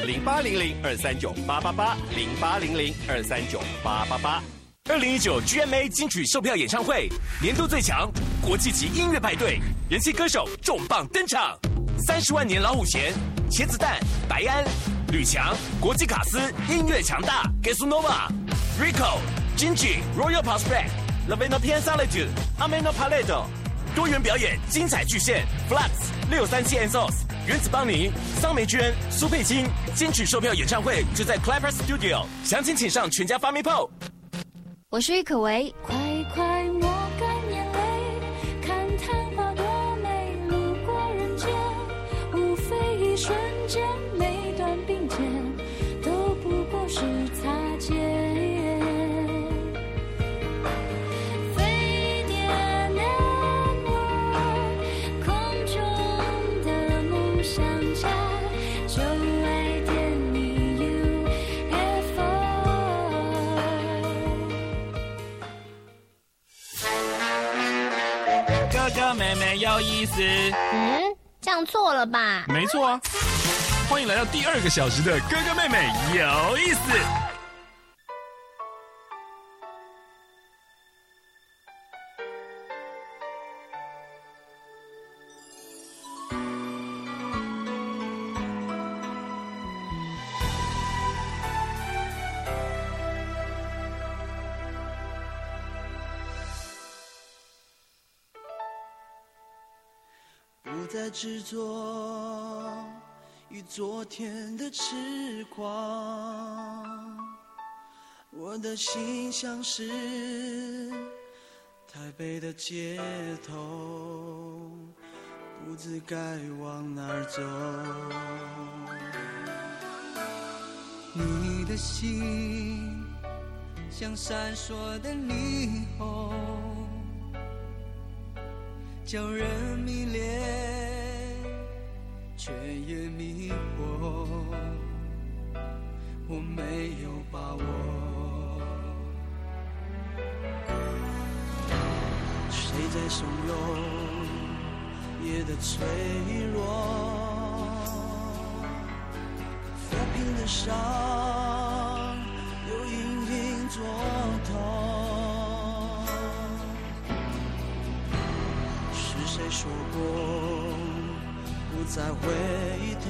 ，0800-239-888，0800-239-888。 2019 GMA 金曲售票演唱会，年度最强国际级音乐派对，人气歌手重磅登场，30万年老虎钳、茄子蛋、白安、吕强、国际卡司，音乐强大 ，Gesunova、Rico、Gingy、Royal Prospect、Laveno Pian Solitude、Ameno Paledo， 多元表演，精彩巨献 ，Flux、637 Ensos、原子邦尼、桑梅娟、苏佩青，金曲售票演唱会就在 Clapper Studio， 详情请上全家发妹铺。 我是郁可唯， 快快抹干眼泪，看昙花多美，路过人间，无非一瞬间，每段并肩都不过是擦肩。飞碟 Network， 空中的梦想家，就爱点你 UFO。 哥哥妹妹有意思。 这样错了吧？ 没错啊！欢迎来到第2个小时的哥哥妹妹有意思。 不再执着于昨天的痴狂，我的心像是台北的街头，不知该往哪儿走。你的心像闪烁的霓虹，叫人迷恋，却也迷惑。我没有把握，谁在怂恿夜的脆弱？抚平的伤又隐隐作痛。谁说过不再回头？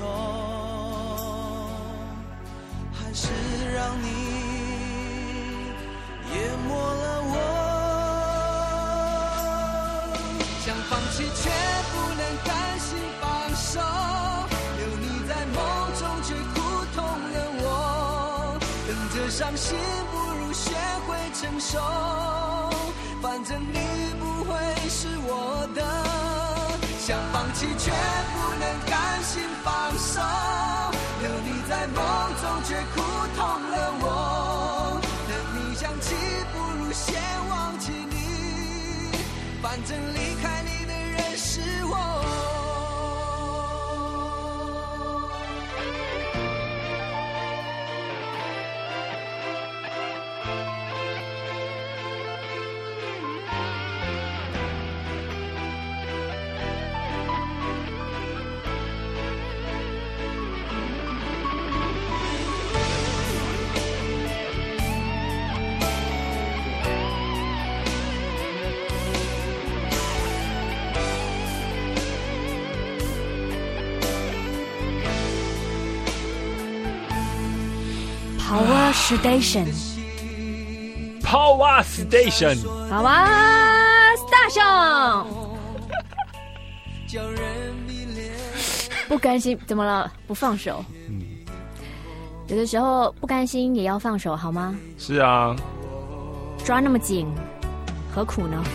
还是让你淹没了我？想放弃却不能甘心放手，留你在梦中却苦痛了我。等着伤心不如学会承受，反正你不会是我的。想放弃却不能甘心放手，留你在梦中却苦痛了我。等你想起不如先忘记你，反正离开你的人是我。 Power Station， Power Station， Power Station。不甘心，怎么了？不放手。有的时候不甘心也要放手，好吗？ 是啊。 抓那么紧，何苦呢？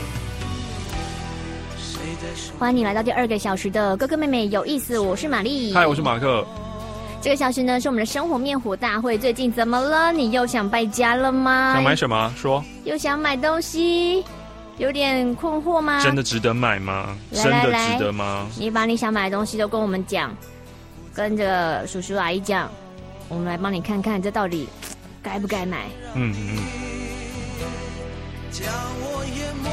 欢迎你来到第2个小时的哥哥妹妹有意思，我是玛丽。 嗨，我是马克。 这个小时呢是我们的生活面火大会，最近怎么了？你又想败家了吗？ 想买什么？说。 又想买东西？ 有点困惑吗？ 真的值得买吗？真的值得吗？ 你把你想买的东西都跟我们讲，跟这个叔叔阿姨讲，我们来帮你看看这到底该不该买。 将我淹没，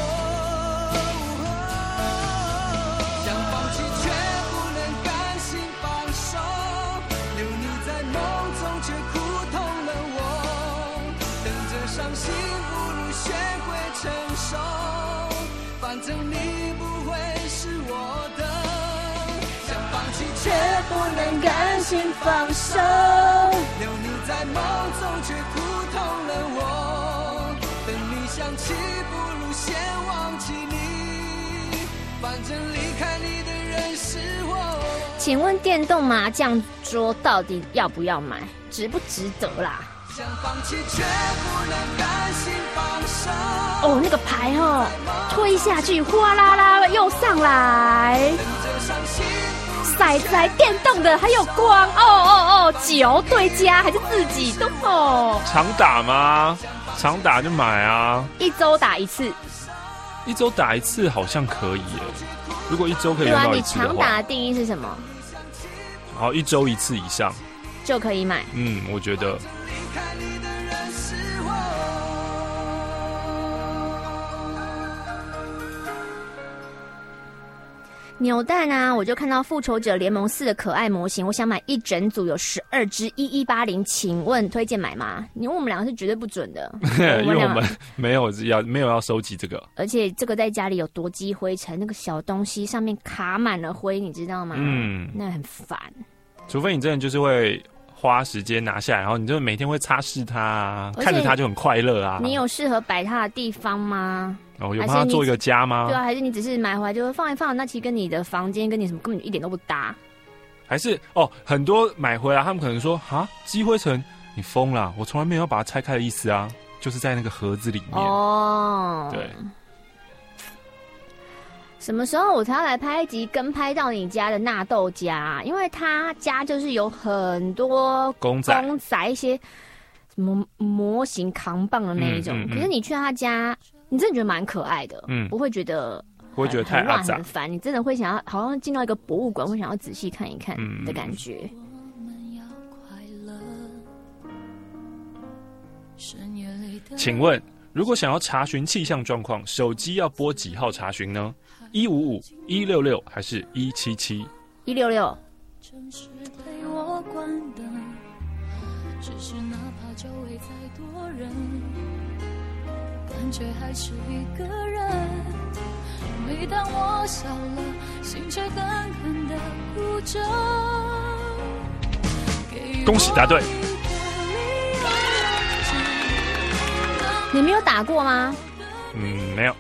想放弃却不能甘心放手，留你在梦中却苦痛了我，等着伤心不如学会承受，反正你不会是我的，想放弃却不能甘心放手，留你在梦中却苦痛了我，等你想起不如先忘记你，反正离开你的人是我。 请问电动麻将桌到底要不要买，值不值得啦？ 想放弃却不能甘心放手。 哦，那个牌哦，推下去哗啦啦又上来。骰子还电动的，还有光哦，9对家还是自己都哦。 常打吗？常打就买啊。 1周打1次。 1周打1次好像可以耶。如果1周可以用到1次的话。 对啊，你常打的定义是什么？ 好，1周1次以上就可以买。 我觉得。 扭蛋啊，我就看到复仇者联盟4的可爱模型，我想买一整组，有12只1180，请问推荐买吗？你问我们两个是绝对不准的， 因为我们没有要收集这个， 而且这个在家里有多积灰尘，那个小东西上面卡满了灰，你知道吗？那很烦。 除非你真的就是会花时间拿下来，然后你就每天会擦拭它啊，看着它就很快乐啊。 你有适合摆它的地方吗？ 有帮他做一个家吗？ 对啊，还是你只是买回来就放一放，那其实跟你的房间跟你什么根本一点都不搭。 还是很多买回来他们可能说啊，积灰尘，你疯了，我从来没有要把它拆开的意思啊，就是在那个盒子里面。对。 什么时候我才要来拍一集跟拍到你家的纳豆家？因为他家就是有很多公仔一些什么模型扛棒的那一种，可是你去他家，你真的觉得蛮可爱的，不会觉得太乱很烦，你真的会想要好像进到一个博物馆，会想要仔细看一看的感觉。 请问，如果想要查询气象状况，手机要拨几号查询呢？155、166还是177？166。 只是哪怕周围再多人，感觉还是一个人。每当我笑了，心却狠狠地哭着。 恭喜答对。 你没有打过吗？ 没有。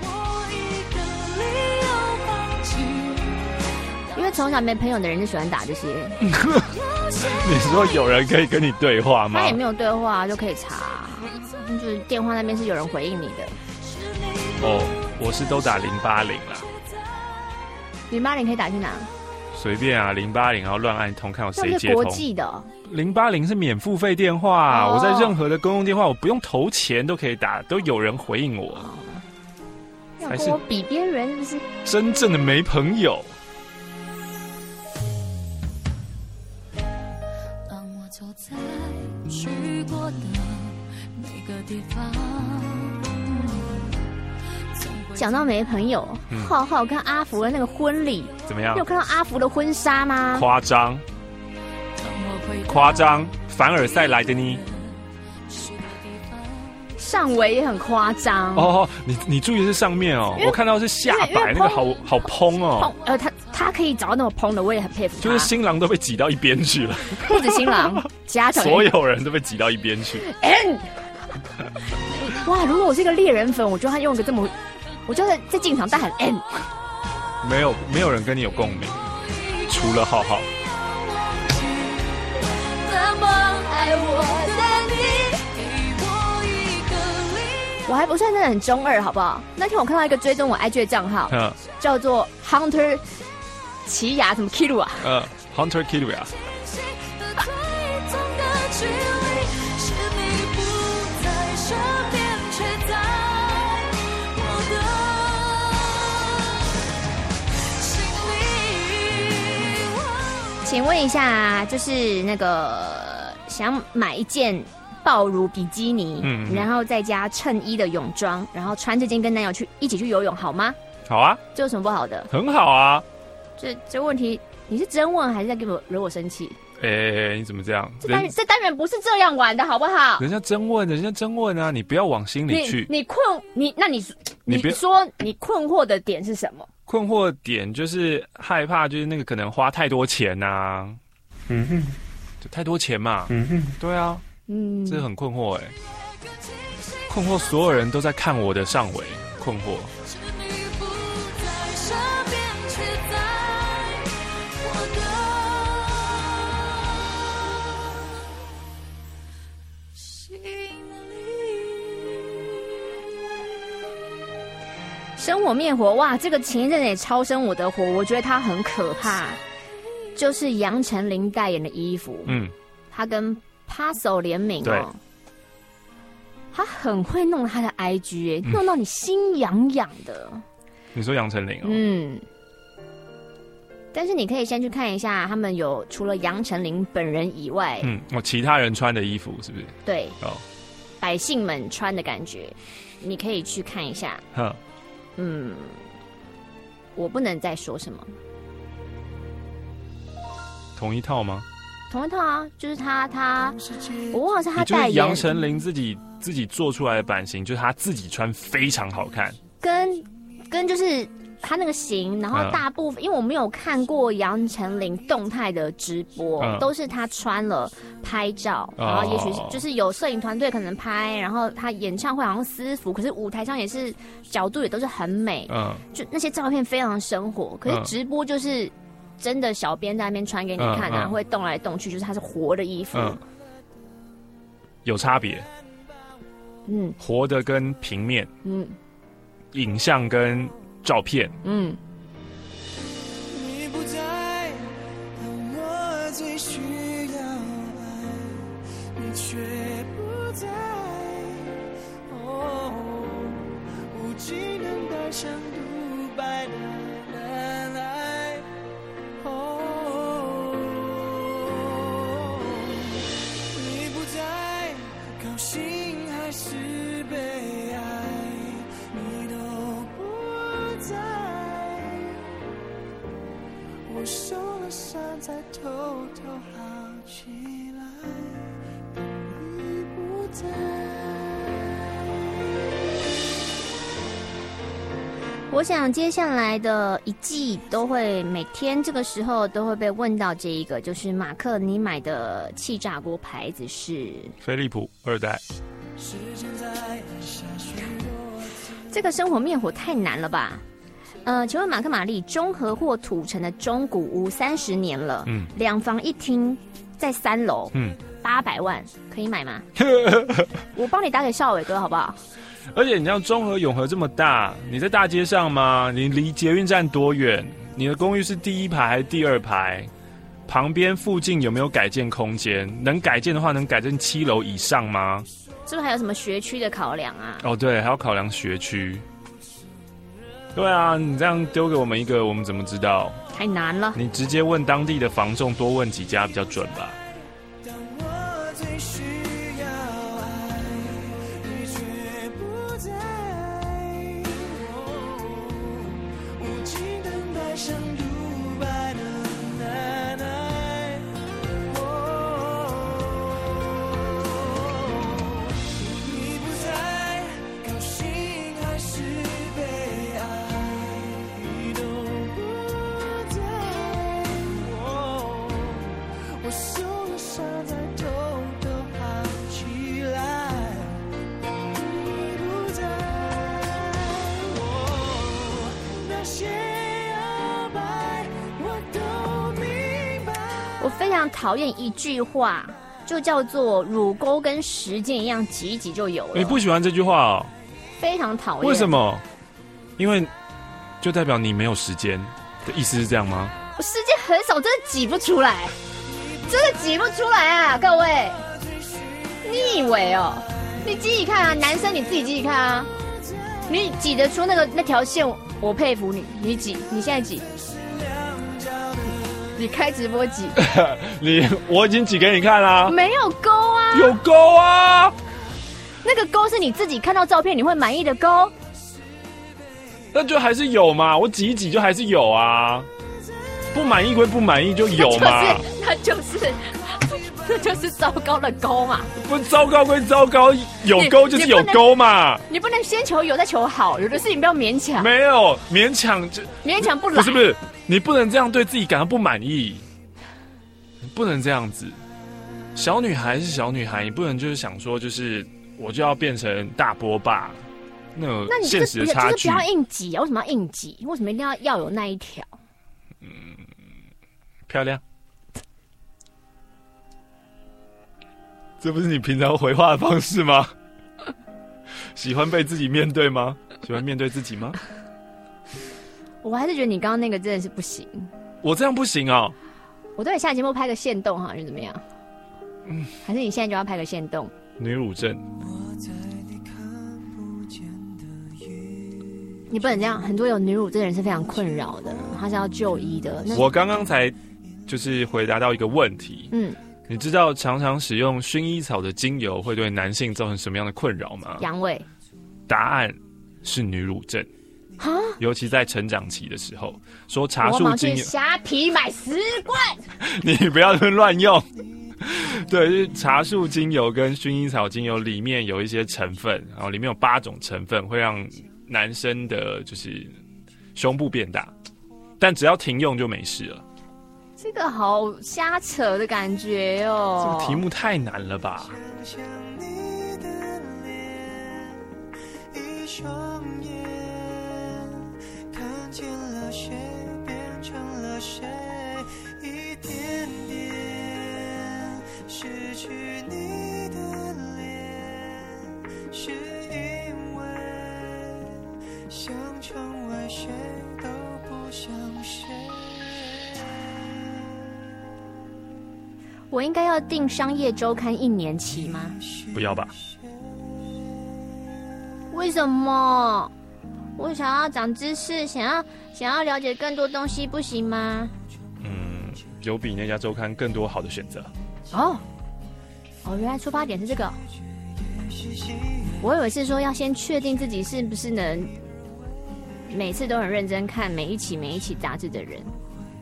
因为从小没朋友的人就喜欢打这些。 你说有人可以跟你对话吗？ 他也没有对话，就可以查，就是电话那边是有人回应你的。 我是都打080啦。 080可以打去哪？ 随便啊，080，然后乱按通，看有谁接通。 国际的。 080是免付费电话，我在任何的公用电话，我不用投钱都可以打，都有人回应我。 还是我比别人是不是？ 真正的没朋友。 走在去过的每个地方。 讲到没朋友，浩浩跟阿福的那个婚礼怎么样？ 你有看到阿福的婚纱吗？ 夸张，凡尔赛来的呢。 上围也很夸张你注意的是上面我看到是下摆那个好蓬他可以找到那么蓬的，我也很佩服他。 就是新郎都被挤到一边去了， 不止新郎，家长所有人都被挤到一边去。 哇！如果我是一个猎人粉，我觉得他用一个这么，我就在进场大喊 N。 没有人跟你有共鸣，除了浩浩。 我还不算真的很中二，好不好？那天我看到一个追踪我 IG 的账号，叫做 Hunter 奇亚什么 Kiru 啊 ，Hunter Kiru 啊。 请问一下，就是那个想买一件暴乳比基尼，然后再加衬衣的泳装，然后穿这件跟男友一起去游泳，好吗？ 好啊， 这有什么不好的？ 很好啊。 这问题你是真问还是在给我惹我生气？ 你怎么这样？ 这单元不是这样玩的，好不好？ 人家真问啊，你不要往心里去。 你说你困惑的点是什么？ 困惑点就是害怕，就是那个可能花太多钱呐，就太多钱嘛，对啊，这很困惑困惑所有人都在看我的上围，困惑。 生火灭火，哇！这个前一阵也超生我的火，我觉得他很可怕。就是杨丞琳代言的衣服，他跟 Paso 联名哦，他很会弄他的 IG 弄到你心痒痒的。 你说杨丞琳哦？ 但是你可以先去看一下，他们有除了杨丞琳本人以外， 其他人穿的衣服是不是？ 对，百姓们穿的感觉，你可以去看一下。我不能再说什么。 同一套吗？ 同一套啊，就是他，我忘了是他代言。 就是杨丞琳自己做出来的版型，就是他自己穿非常好看。 跟就是他那个型，然后大部分因为我没有看过杨丞琳动态的直播，都是他穿了拍照，然后也许就是有摄影团队可能拍，然后他演唱会好像私服，可是舞台上也是角度也都是很美，就那些照片非常生活，可是直播就是真的小编在那边穿给你看啊，会动来动去，就是它是活的衣服， 有差别，活的跟平面，影像跟照片， 你不在，当我最需要爱，你却不在，无尽等待像独白的难挨，你不在，高兴还是悲哀，你都不在，我受了伤才偷偷好起来，你不在。 我想接下来的一季都会每天这个时候都会被问到这一个，就是马克，你买的气炸锅牌子是飞利浦2代。 这个生火灭火太难了吧？请问马克玛丽，中和或土城的中古屋30年了，2房1厅在3楼，800万可以买吗？我帮你打给少伟哥好不好？ 而且你像中和永和这么大，你在大街上吗？你离捷运站多远？你的公寓是第1排还是第2排？旁边附近有没有改建空间？能改建的话，能改建7楼以上吗？ 是不是还有什么学区的考量啊？ 对，还要考量学区。对啊，你这样丢给我们一个，我们怎么知道？ 太难了。 你直接问当地的房仲，多问几家比较准吧。 非常讨厌一句话，就叫做乳沟跟时间一样挤一挤就有了。 你不喜欢这句话哦？ 非常讨厌。 为什么？因为就代表你没有时间的意思是这样吗？ 我时间很少，真的挤不出来，真的挤不出来啊！各位，你以为哦？你挤挤看啊，男生你自己挤挤看啊，你挤得出那条线，我佩服你。你挤，你现在挤。 你开直播挤， 我已经挤给你看啦， 没有勾啊， 有勾啊， 那个勾是你自己看到照片你会满意的勾， 那就还是有嘛，我挤一挤就还是有啊，不满意归不满意就有嘛， 那就是糟糕的勾嘛， 不糟糕归糟糕，有勾就是有勾嘛， 你不能先求有再求好，有的事情不要勉强， 没有勉强就勉强不来， 不是，你不能这样对自己感到不满意，你不能这样子。小女孩是小女孩，你不能就是想说，就是我就要变成大波霸，那种现实的差距。 就是不要硬挤啊！为什么要硬挤？为什么一定要有那一条？ 漂亮。这不是你平常回话的方式吗？喜欢被自己面对吗？喜欢面对自己吗？ 我还是觉得你刚刚那个真的是不行。 我这样不行啊！ 我对下节目拍个限动哈，是怎么样？还是你现在就要拍个限动？ 女乳症。 你不能这样，很多有女乳症的人是非常困扰的，他是要就医的。 我刚刚才就是回答到一个问题，你知道常常使用薰衣草的精油会对男性造成什么样的困扰吗？ 阳痿。 答案是女乳症。尤其在成长期的时候，说茶树精油， 我去虾皮买10罐， 你不要乱用。对，就是茶树精油跟薰衣草精油里面有一些成分，然后里面有8种成分会让男生的就是胸部变大，但只要停用就没事了。 这个好瞎扯的感觉哦！ 这个题目太难了吧？ 看见了谁，变成了谁，一点点失去你的脸，是因为想成为谁都不像谁。 我应该要订商业周刊1年期吗？ 不要吧。 为什么？我想要长知识，想要了解更多东西，不行吗？ 有比那家周刊更多好的选择。 哦，原来出发点是这个。我以为是说要先确定自己是不是能每次都很认真看每一期杂志的人。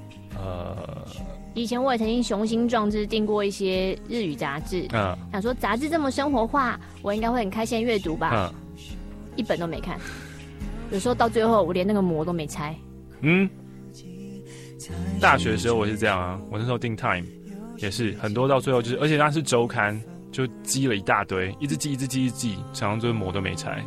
以前我也曾经雄心壮志订过一些日语杂志，想说杂志这么生活化，我应该会很开心阅读吧。一本都没看。有时候到最后，我连那个膜都没拆。 大学的时候我是这样啊，我那时候订 Time 也是很多，到最后就是，而且那是周刊，就积了一大堆，一直积，常常就是膜都没拆。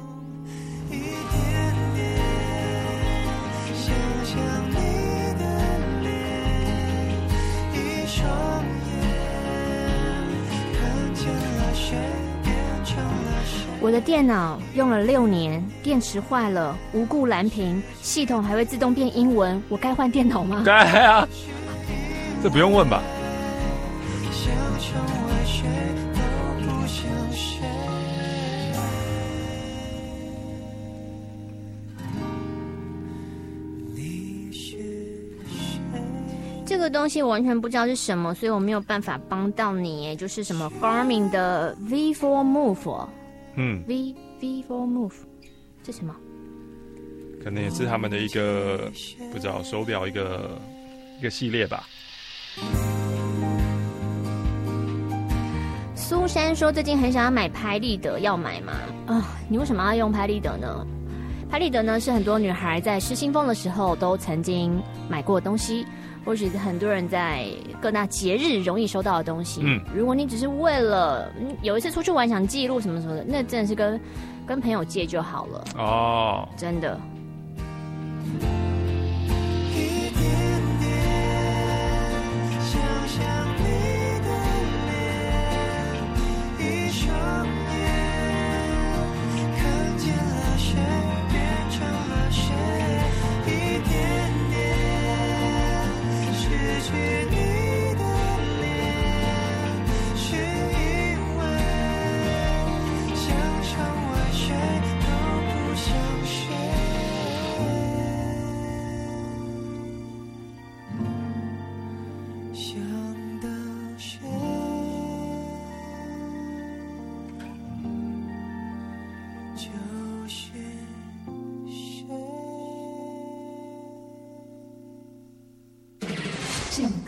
我的电脑用了6年，电池坏了，无故蓝屏，系统还会自动变英文，我该换电脑吗？ 该啊，这不用问吧？ 这个东西我完全不知道是什么，所以我没有办法帮到你。就是什么 Garmin 的 V4 Move。V4 Move 这什么？ 可能也是他们的一个不知道手表一个系列吧。 苏珊说最近很想要买拍立得，要买吗？你为什么要用拍立得呢？拍立得呢是很多女孩在失心疯的时候都曾经买过的东西，或许很多人在各大节日容易收到的东西。如果你只是为了有一次出去玩想记录什么什么的，那真的是跟朋友借就好了。哦，真的。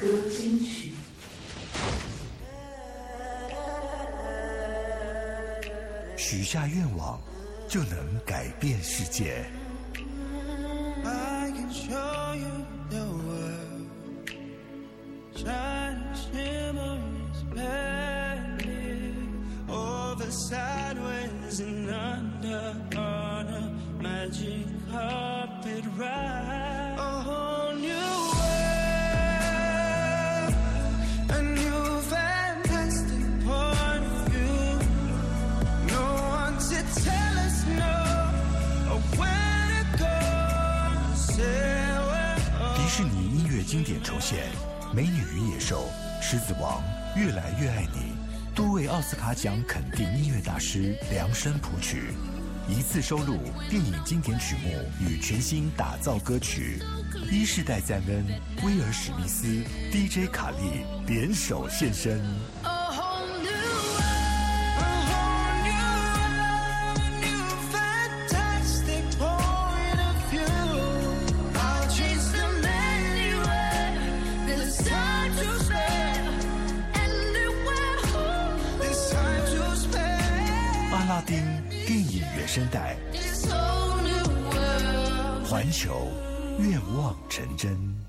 歌金曲。 许下愿望，就能改变世界。迪士尼音乐经典重现《美女与野兽》《狮子王》《越来越爱你》，多位奥斯卡奖肯定音乐大师量身谱曲，一次收录电影经典曲目与全新打造歌曲。一世代赞恩、威尔史密斯、DJ 卡利联手现身。阿拉丁电影原声带，环球愿望成真。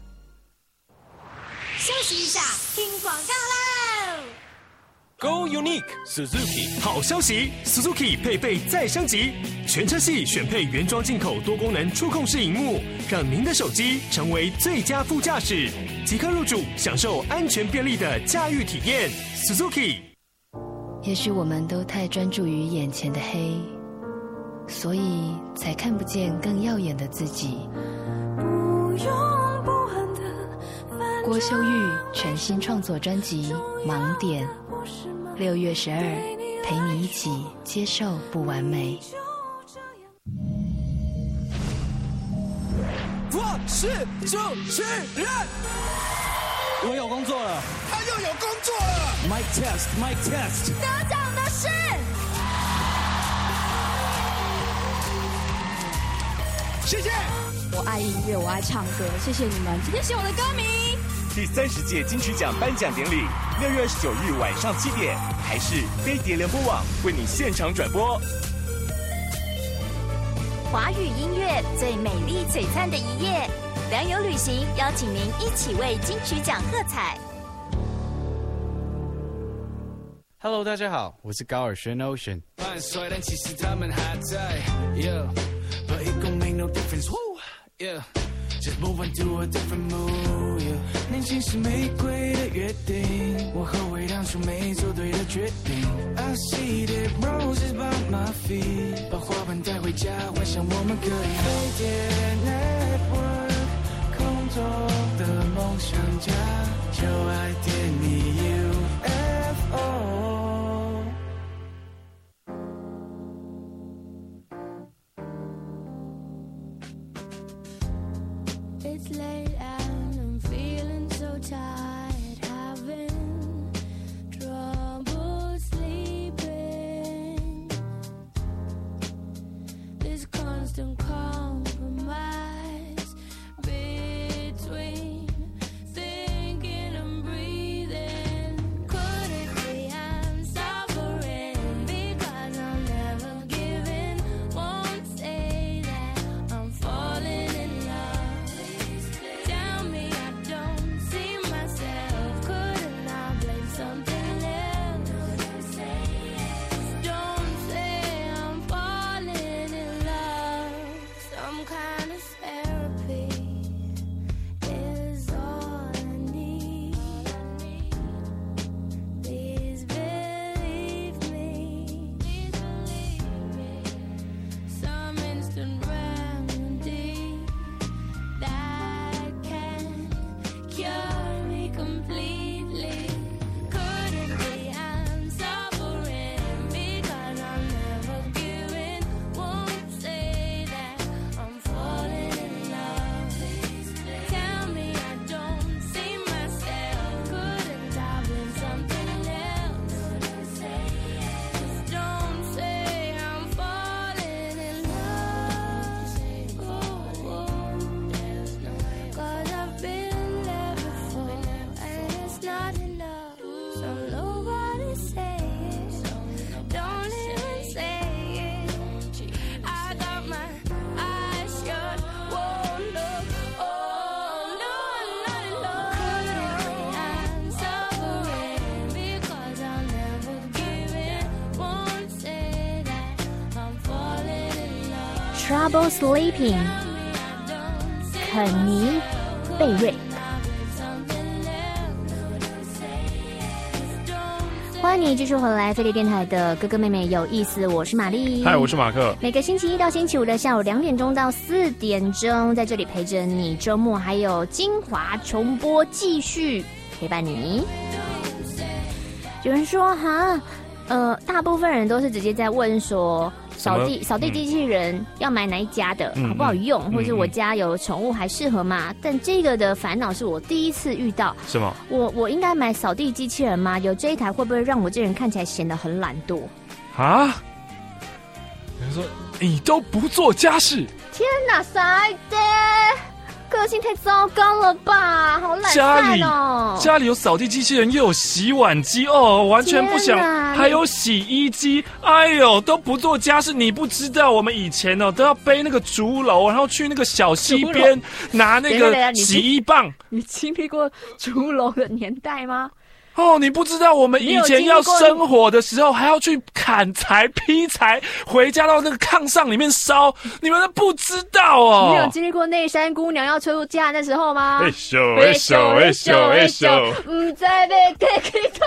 休息一下，听广告喽。 Go Unique Suzuki 好消息 ，Suzuki 配备再升级，全车系选配原装进口多功能触控式萤幕，让您的手机成为最佳副驾驶，即刻入主，享受安全便利的驾驭体验。Suzuki。 也许我们都太专注于眼前的黑，所以才看不见更耀眼的自己。郭秀玉全新创作专辑《盲点》，6月12，陪你一起接受不完美。 我是主持人， 我有工作了， 他又有工作了。 Mic test, mic test。 得奖的是， 谢谢。 我爱音乐，我爱唱歌，谢谢你们，谢谢我的歌迷。 第30届金曲奖颁奖典礼，6月29日晚上7点，台视飞碟联播网为你现场转播。 华语音乐最美丽璀璨的一页，良友旅行邀请您一起为金曲奖喝彩。 Hello， 大家好，我是高尔宣 Ocean。 蛮帅，但其实他们还在 ，Yeah，but it gon' make no difference，Yeah，just move on to a different mood，Yeah， 年轻是玫瑰的约定，我后悔当初没做对的决定。I see the roses by my feet， 把花瓣带回家，幻想我们可以飞碟 network， 空中的梦想家，就爱点你 UFO。 It's late and I'm feeling so tired, having trouble sleeping. This constant compromise between thinking and breathing. Could it be I'm suffering because I'm never giving? Won't say that I'm falling in love. Trouble Sleeping， 肯尼贝瑞。欢迎你继续回来飞碟电台的哥哥妹妹有意思，我是玛丽， 嗨，我是马克。 每个星期一到星期五的下午2点钟到4点钟，在这里陪着你，周末还有精华重播，继续陪伴你。有人说哈，大部分人都是直接在问说，扫地机器人要买哪一家的，好不好用，或者我家有宠物还适合吗？但这个的烦恼是我第一次遇到。 是吗？ 我应该买扫地机器人吗？有这一台会不会让我这人看起来显得很懒惰？ 啊？有人说你都不做家事？ 天哪，塞的！个性太糟糕了吧，好懒散哦！ 家里有扫地机器人，又有洗碗机哦，完全不想。还有洗衣机，哎呦，都不做家事。你不知道，我们以前哦都要背那个竹篓，然后去那个小溪边拿那个洗衣棒。 你经历过竹篓的年代吗？ 哦，你不知道我们以前要生火的时候，还要去砍柴、劈柴，回家到那个炕上里面烧。你们都不知道哦。 你有经历过内山姑娘要出嫁的时候吗？ 不知被给到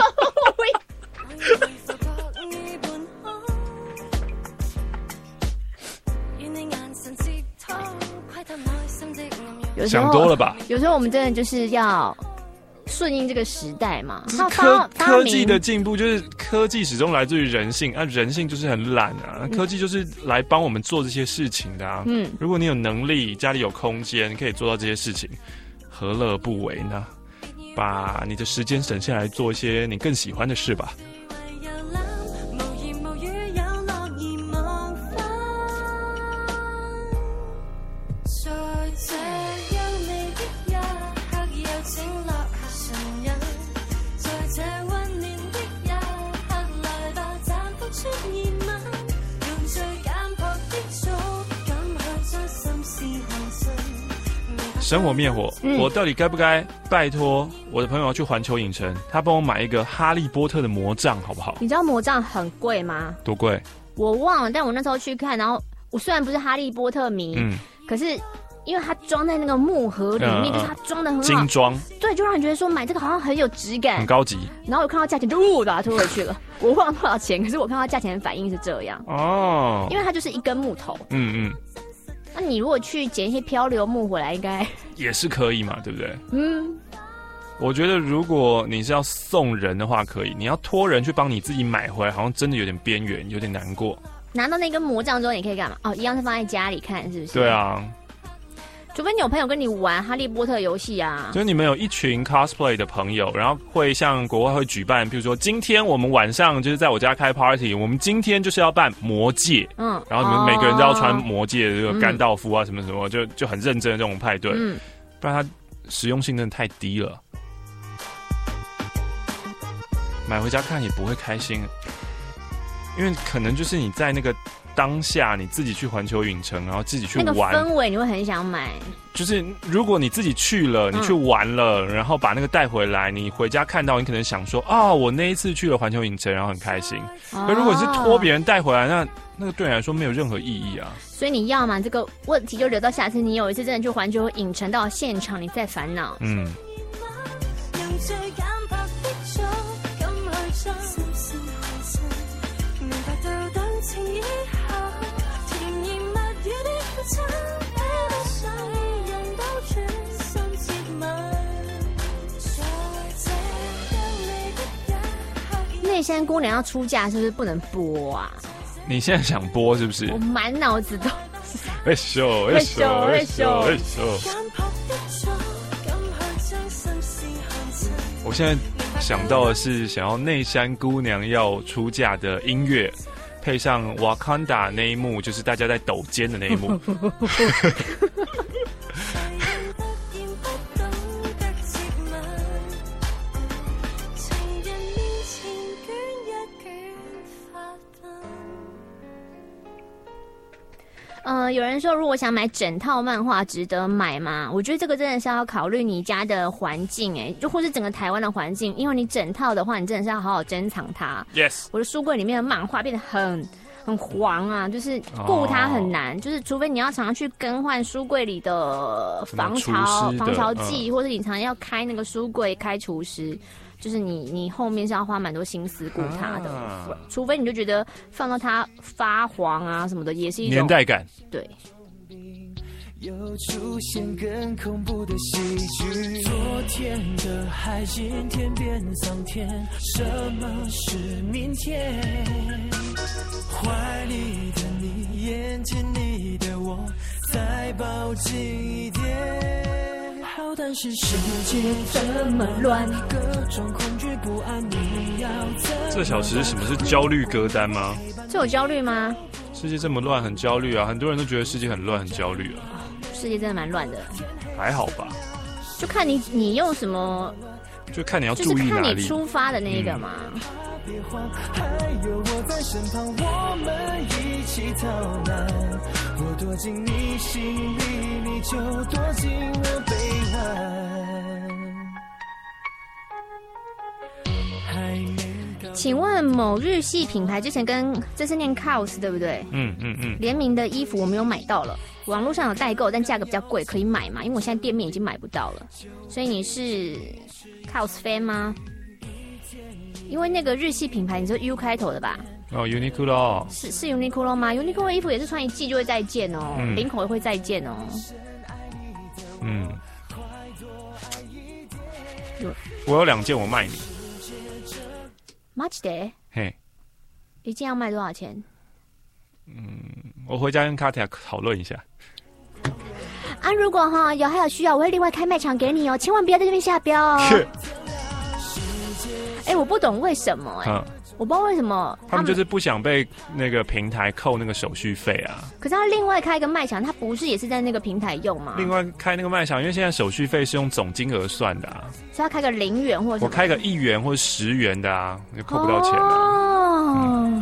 想多了吧？ 有时候我们真的就是要顺应这个时代嘛。 科技的进步就是科技始终来自于人性啊，人性就是很懒啊，科技就是来帮我们做这些事情的啊。如果你有能力，家里有空间，可以做到这些事情，何乐不为呢？把你的时间省下来，做一些你更喜欢的事吧。生活灭火，我到底该不该拜托我的朋友去环球影城，他帮我买一个哈利波特的魔杖好不好？ 你知道魔杖很贵吗？ 多贵？ 我忘了，但我那时候去看，然后我虽然不是哈利波特迷，可是因为它装在那个木盒里面，就是它装的很好， 精装， 对，就让人觉得说买这个好像很有质感， 很高级。 然后我看到价钱就把它推回去了，我忘了多少钱，可是我看到价钱的反应是这样哦，因为它就是一根木头，那你如果去捡一些漂流木回来，应该也是可以嘛，对不对？我觉得如果你是要送人的话，可以；你要托人去帮你自己买回来，好像真的有点边缘，有点难过。 拿到那根魔杖之后，你可以干嘛？哦，一样是放在家里看，是不是？ 对啊。 除非你有朋友跟你玩哈利波特游戏啊， 就是你们有一群 cosplay 的朋友，然后会像国外会举办，比如说今天我们晚上就是在我家开 party， 我们今天就是要扮魔戒，然后你们每个人都要穿魔戒的这个甘道夫啊什么什么，就很认真的这种派对，不然它实用性真的太低了，买回家看也不会开心，因为可能就是你在那个当下你自己去环球影城，然后自己去玩，那个氛围你会很想买。 就是如果你自己去了，你去玩了，然后把那个带回来，你回家看到，你可能想说啊，我那一次去了环球影城，然后很开心。可如果你是托别人带回来，那个对你来说没有任何意义啊。 所以你要嘛，这个问题就留到下次你有一次真的去环球影城到现场，你再烦恼。内山姑娘要出嫁是不是不能播啊？ 你现在想播是不是？ 我满脑子都会秀。我现在想到的是想要内山姑娘要出嫁的音乐，配上瓦坎达那一幕，就是大家在抖肩的那一幕。 有人说，如果想买整套漫画，值得买吗？我觉得这个真的是要考虑你家的环境，就或是整个台湾的环境，因为你整套的话，你真的是要好好珍藏它。 Yes， 我的书柜里面的漫画变得很黄啊，就是顾它很难，就是除非你要常常去更换书柜里的防潮剂，或者你常常要开那个书柜开除湿，就是你后面是要花蛮多心思顾它的，除非你就觉得放到它发黄啊什么的，也是一种年代感。 对。 又出现更恐怖的喜剧，昨天的海今天变桑田，什么是明天？怀里的你，眼前你的我，再抱紧一点。好，但是世界这么乱，各种恐惧不安，你要怎么？ 这小时什么是焦虑歌单吗？ 这有焦虑吗？ 世界这么乱，很焦虑啊！很多人都觉得世界很乱，很焦虑啊。 世界真的蛮乱的， 还好吧？ 就看你用什么， 就看你要注意哪里， 就是看你出发的那一个嘛。 还有我在身旁，我们一起逃难。我躲进你心里，你就躲进我臂弯。 请问某日系品牌之前跟这是念 Kaos 对不对？联名的衣服我没有买到了，网络上有代购，但价格比较贵，可以买吗？因为我现在店面已经买不到了。所以你是 Kaos fan 吗？因为那个日系品牌，你说 U 开头的吧？ 哦 ，Uniqlo 是 Uniqlo 吗 ？Uniqlo 的衣服也是穿一季就会再见哦，领口也会再见哦。 我有2件，我卖你。 マジで？ 嘿， 一件要卖多少钱？ 我回家跟卡蒂亚讨论一下。 啊，如果还有需要，我会另外开卖场给你哦，千万不要在这边下标哦。我不懂为什么我不知道为什么他们就是不想被那个平台扣那个手续费啊。 可是他另外开一个卖场，他不是也是在那个平台用吗？ 另外开那个卖场，因为现在手续费是用总金额算的啊。 所以他开个0元或者我开个1元或者10元的啊，就扣不到钱了。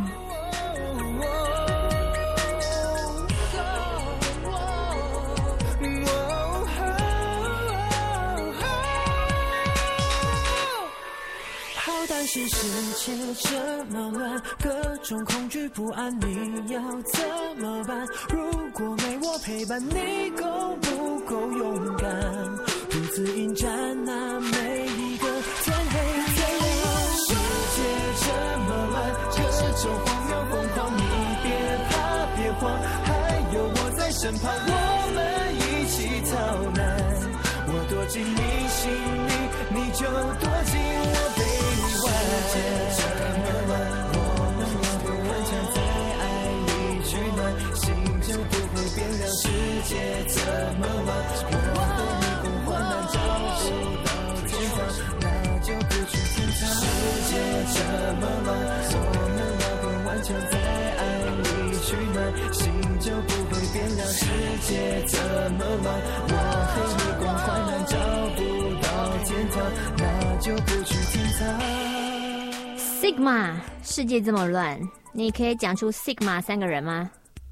但是世界这么乱，各种恐惧不安，你要怎么办？如果没我陪伴，你够不够勇敢？独自迎战那每一个天黑天亮。世界这么乱，各种荒谬疯狂，你别怕别慌，还有我在身旁，我们一起逃难。我躲进你心里，你就躲进我背。世界这么乱，我们两个顽强在爱里取暖，心就不会变凉。世界这么乱，我和你共患难，找不到天堂，那就不去天堂。世界这么乱，我们两个顽强在爱里取暖，心就不会变凉。世界这么乱，我和你共患难，找不到天堂，那就不去天堂。 Sigma， 世界这么乱，你可以讲出 Sigma 3个人吗？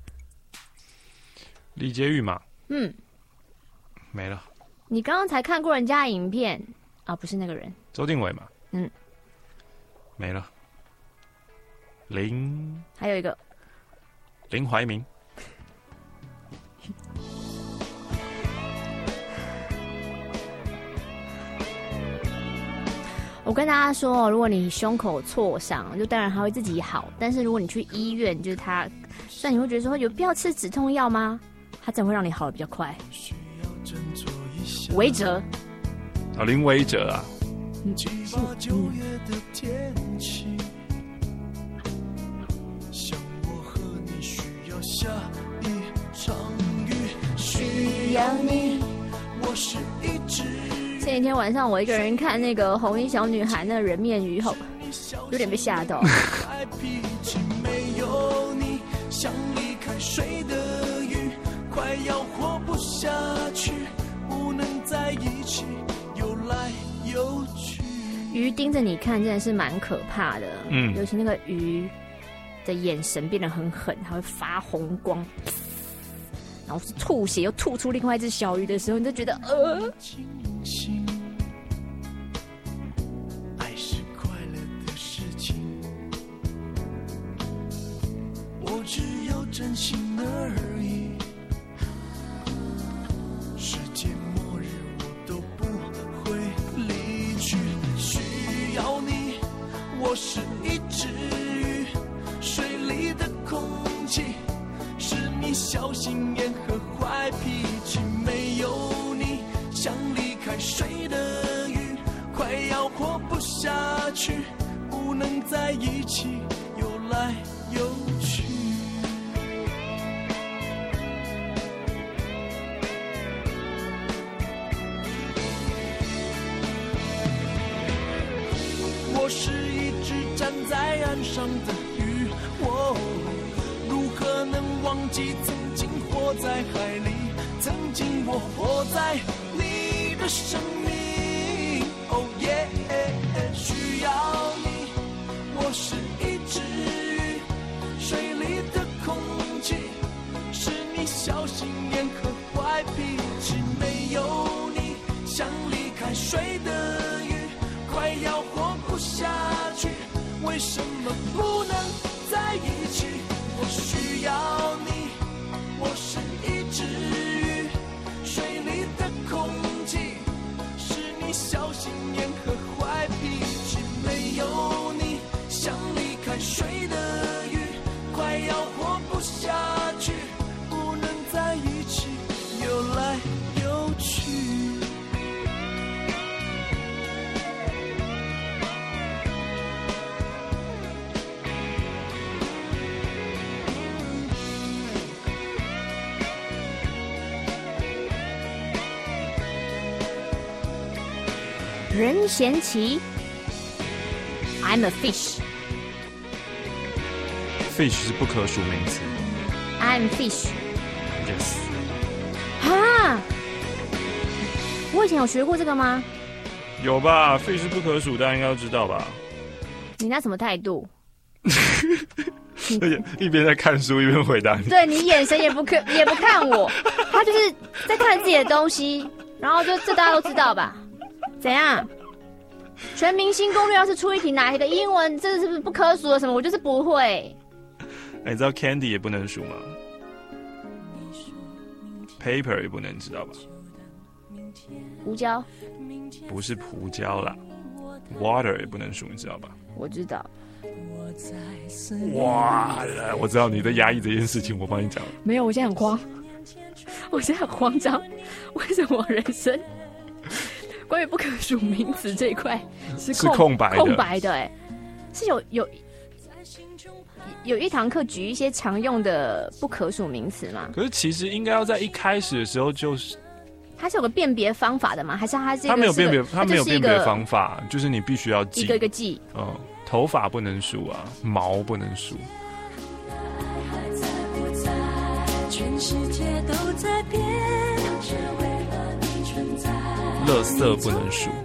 李杰宇嘛，没了。 你刚刚才看过人家的影片啊，不是那个人， 周定伟嘛，没了。 还有一个林怀民。 我跟大家说，如果你胸口挫伤，就当然还会自己好，但是如果你去医院，就是他，虽然你会觉得说有必要吃止痛药吗？它真会让你好的比较快。维哲啊，林维哲啊。 下一场雨，需要你，我是一只。 前几天晚上我一个人看那个红衣小女孩那个人面鱼后，有点被吓到。 脾气没有你，像离开水的鱼，快要活不下去，不能在一起，游来游去。 鱼盯着你看，真的是蛮可怕的。尤其那个鱼的眼神变得很狠，它会发红光，然后吐血又吐出另外一只小鱼的时候，你就觉得爱是快乐的事情，我真心而已。世界末日我都不会离去，需要你，我是一只鱼，水里的空气是你小心眼和坏脾气，没有你像离开水的鱼，快要活不下去，不能在一起游来游去。我是一只站在岸上的鱼，我如何能忘记曾经活在海里，曾经我活在你的生命。哦耶，需要你，我是一只鱼，水里的空气是你小心眼和坏脾气，没有你像离开水的鱼，快要活不下去，为什么不能在一起？我需要你，我是一只鱼，水里的空气是你小心眼和坏脾气，没有你像离开水的鱼，快要活不下去，不能在一起游来游去。 任贤齐 I'm a fish Fish 是不可数名词。 I'm fish Yes 哈，我以前有学过这个吗？ 有吧， Fish 是不可数，大家应该都知道吧。 你那什么态度？ 而且一边在看书一边回答你。 对，你眼神也不看我，他就是在看自己的东西，然后就这大家都知道吧？怎样？全明星攻略要是出一题哪一个英文，这是不是不可数的什么？我就是不会。 你知道 Candy 也不能数吗 ？Paper 也不能，知道吧？ 胡椒不是胡椒啦 ，Water 也不能数，你知道吧？ 我知道。 哇，我知道你在压抑这件事情，我帮你讲。 没有，我现在很慌，我现在很慌张。为什么人生关于不可数名词这一块是空白的？哎，是有一堂课举一些常用的不可数名词吗？ 可是其实应该要在一开始的时候就是。 它是有个辨别方法的吗？还是它这个？ 它没有辨别，它没有辨别方法，就是你必须要记一个一个记。 头发不能数啊，毛不能数。 全世界都在变，只为了你存在。 垃圾不能数。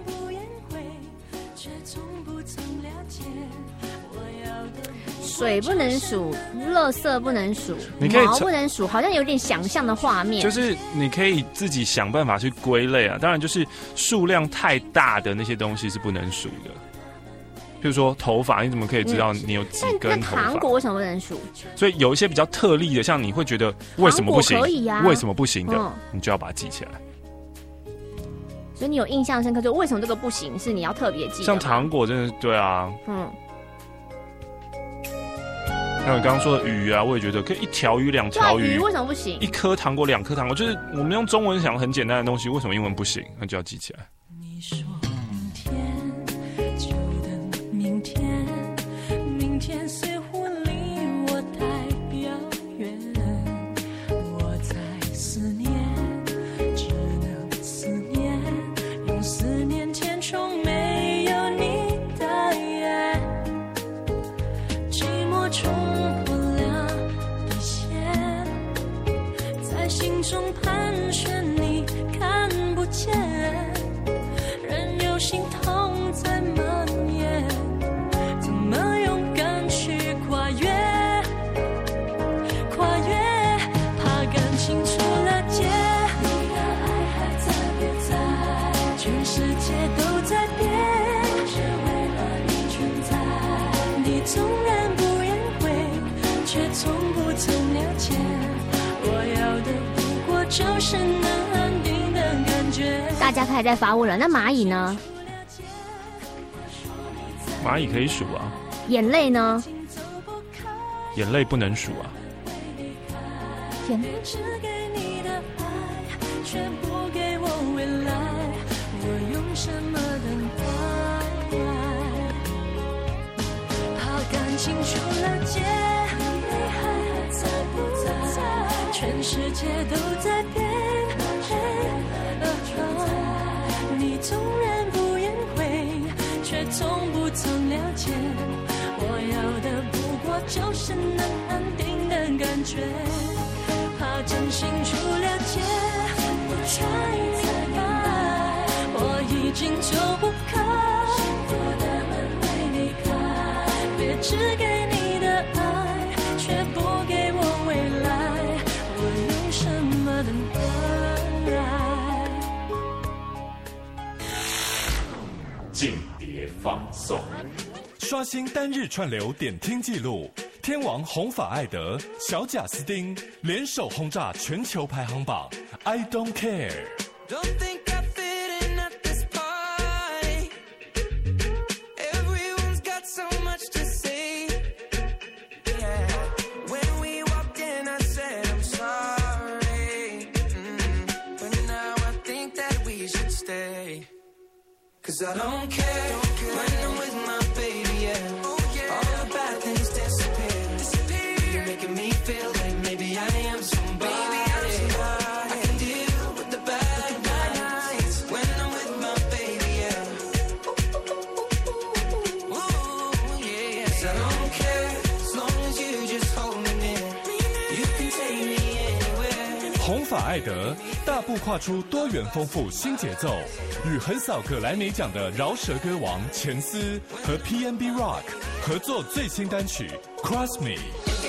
水不能数，垃圾不能数，毛不能数，好像有点想象的画面。 就是你可以自己想办法去归类啊。当然，就是数量太大的那些东西是不能数的。譬如说头发，你怎么可以知道你有几根头发？ 糖果为什么不能数？ 所以有一些比较特例的，像你会觉得为什么不行？ 可以啊， 为什么不行的，你就要把它记起来。 所以你有印象深刻，就为什么这个不行，是你要特别记的。 像糖果真的对啊，像你刚刚说的鱼啊，我也觉得可以一条鱼、两条鱼， 为什么不行？ 一颗糖果、两颗糖果，就是我们用中文想很简单的东西，为什么英文不行？那就要记起来。 你说明天就等明天，明天似乎离我太遥远，我在思念，只能思念，用思念填充没有你的夜，寂寞冲破了底线，在心中盘旋，你看不见，任由心痛在蔓延，怎么勇敢去从不曾了解。我要的不过就是能安定的感觉。 大家开始在发问了，那蚂蚁呢？ 蚂蚁可以数啊。 眼泪呢？ 眼泪不能数啊。 眼泪只给你的爱，却不给我未来，我用什么等待？怕感情出了界，你还在不在？全世界都在变，你纵然不言悔，却从不曾了解。我要的不过就是能安定的感觉。怕真心出了界，不揣明白，我已经走不开。幸福的门为你开，别只给你的爱，却不给我未来，我用什么等待？ 静碟放送， 刷新单日串流点听记录。天王红发艾德、小贾斯汀联手轰炸全球排行榜 I Don't Care。Don't think I fit in at this party. Everyone's got so much to say. Yeah. When we walked in, I said I'm sorry. But now I think that we should stay. 'Cause I don't care when I'm with my baby, yeah. All the bad things disappear. You're making me feel like maybe I am somebody. I can deal with the bad nights when I'm with my baby, yeah. Ooh, yeah. 'Cause I don't care as long as you just hold me near. You can take me anywhere. 红发艾德大步跨出多元丰富新节奏，与横扫葛莱美奖的饶舌歌王钱思和 PNB Rock 合作最新单曲《Cross Me》。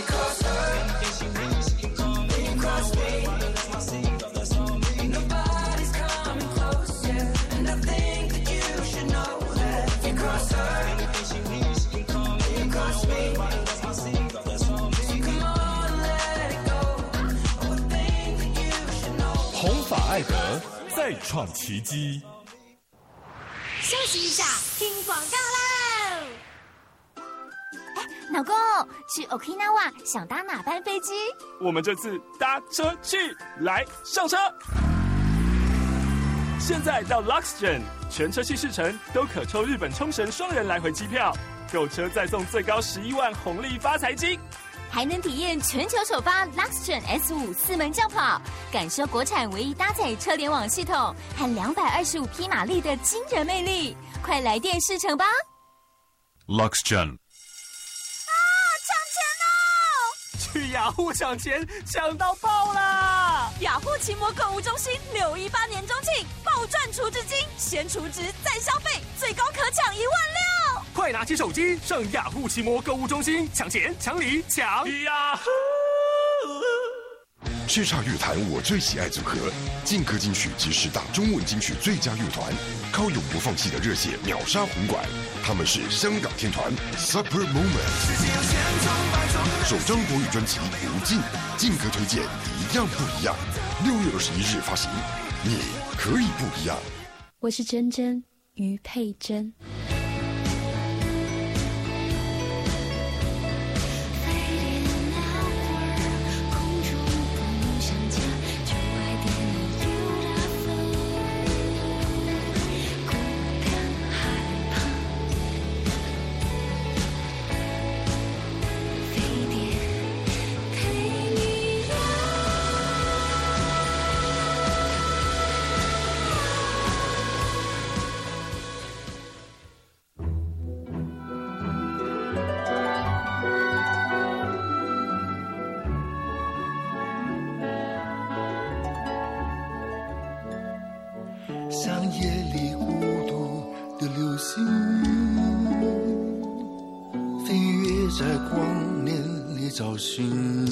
红发艾德再创奇迹。 休息一下，听广告喽！老公，去 Okinawa 想搭哪班飞机？ 我们这次搭车去，来上车！现在到 Luxgen 全车系试乘都可抽日本冲绳双人来回机票，购车再送最高11万红利发财金， 还能体验全球首发 Luxgen S5 4门轿跑，感受国产唯一搭载车联网系统和225匹马力的惊人魅力，快来电试乘吧 ！Luxgen。 去雅虎抢钱，抢到爆啦！ 雅虎奇摩购物中心618年中庆爆赚储值金，先储值再消费，最高可抢16000！ 快拿起手机上雅虎奇摩购物中心抢钱、抢礼、抢雅虎！ 叱咤乐坛我最喜爱组合，劲歌金曲及10大中文金曲最佳乐团，靠永不放弃的热血秒杀红馆。他们是香港天团 Super Moment， 首张国语专辑《无尽》，劲歌推荐一样不一样。6月21日发行，你可以不一样。 我是珍珍于佩珍。 像夜里孤独的流星，飞跃在光年里找寻。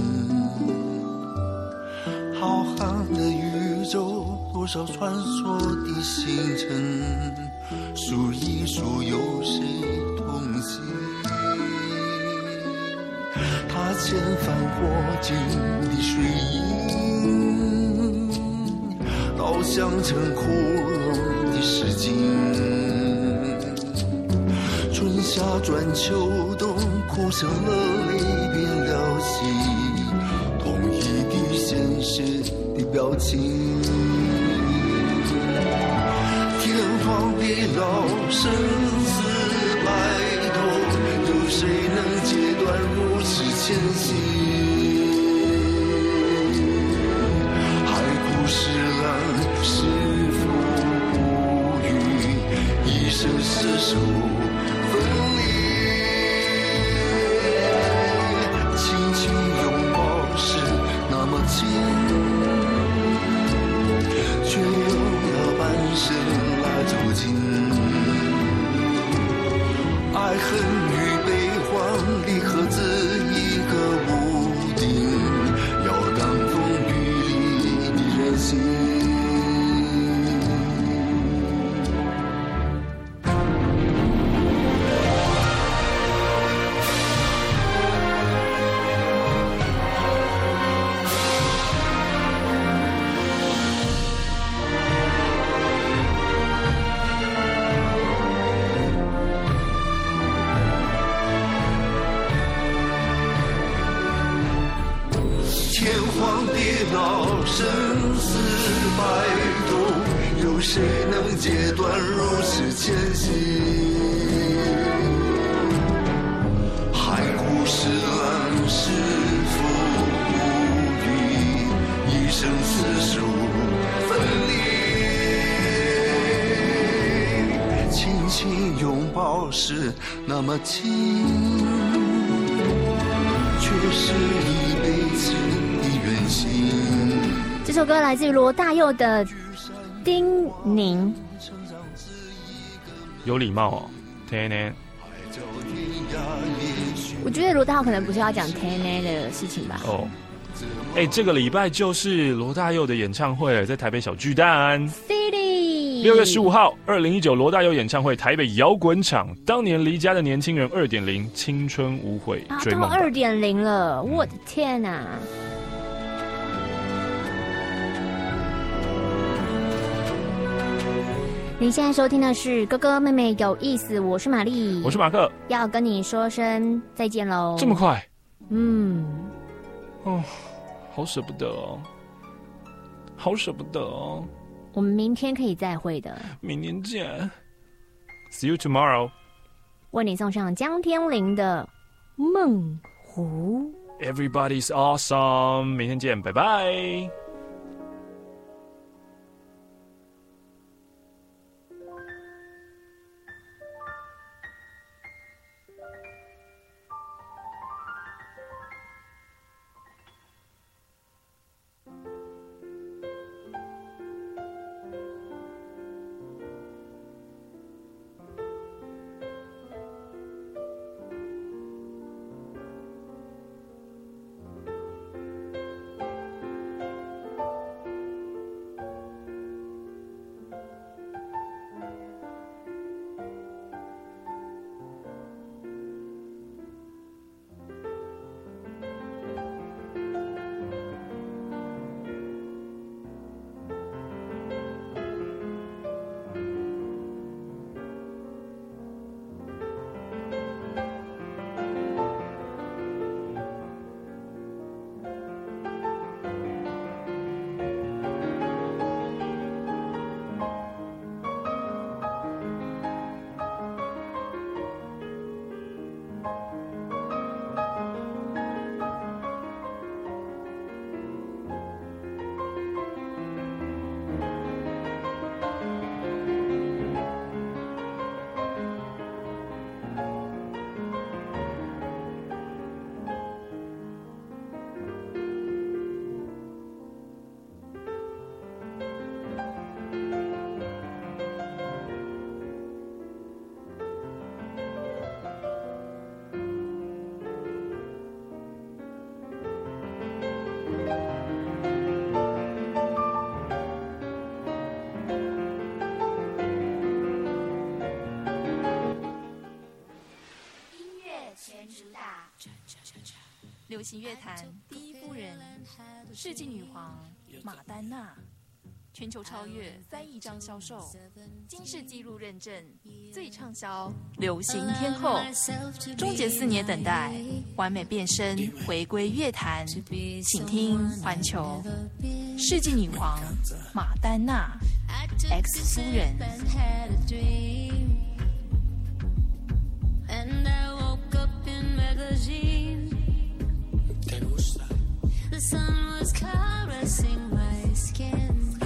浩瀚的宇宙，多少传说的星辰，数一数有谁同行？他前繁火尽的水印，倒像成窟窿的诗经。春夏转秋冬，哭成了泪变了心，统一的现实的表情。天荒地老，生死白头，有谁能截断如此前行？海枯石烂，是否不语？一生厮守分离，轻轻拥抱是那么近，却又要半生来走近。爱恨与悲欢离合自一个屋顶，要挡风雨里的人心。天荒地老，生死白头，有谁能截断如此前行？海枯石烂，是否不语？一生厮守分离，轻轻拥抱是那么近，却是一辈子的远行。 这首歌来自于罗大佑的《叮咛》。 有礼貌哦，天呢？ 我觉得罗大佑可能不是要讲天呢的事情吧？ 哦，这个礼拜就是罗大佑的演唱会，在台北小巨蛋 City。 6月15号，2019罗大佑演唱会台北摇滚场，当年离家的年轻人2.0青春无悔追梦版。 到2.0了，我的天哪！你现在收听的是哥哥妹妹有意思，我是玛丽， 我是马克， 要跟你说声再见喽。 这么快？ 哦， 好舍不得哦，好舍不得哦。 我们明天可以再会的， 明年见 ，See you tomorrow。 为你送上江天林的《梦湖》。 Everybody's awesome， 明天见，拜拜。 流行乐坛第一夫人，世纪女皇马丹娜，全球超越3亿张销售，金氏纪录认证最畅销流行天后，终结4年等待，完美变身回归乐坛，请听环球世纪女皇马丹娜 X 夫人。 The sun was caressing my skin.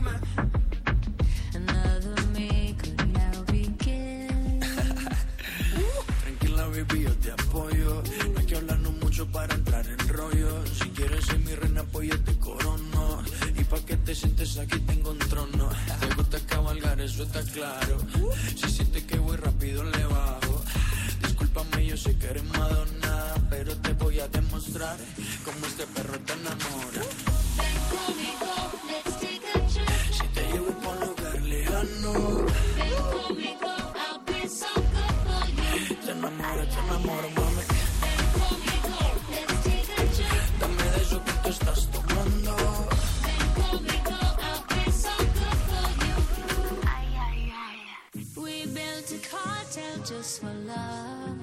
Another me could now begin. Tranquila, baby, yo te apoyo. No hay que hablarnos mucho para entrar en rollo. Si quieres ser mi reina, pues yo te corono. Y pa' que te sientes aquí tengo un trono. Te gusta cabalgar, eso está claro. Si sientes que voy rápido, le bajo. Discúlpame, yo sé que eres Madonna, pero te voy a demostrar cómo este perro te enamora. Ven conmigo, let's take a trip. Si te llevo pa' un lugar lejano, Ven conmigo, I'll be so good for you. te enamoro, mami. Ven conmigo, let's take a trip. Dame de eso que tú estás tomando. Ven conmigo, I'll be so good for you. Ay, ay, ay. We built a cartel just for love.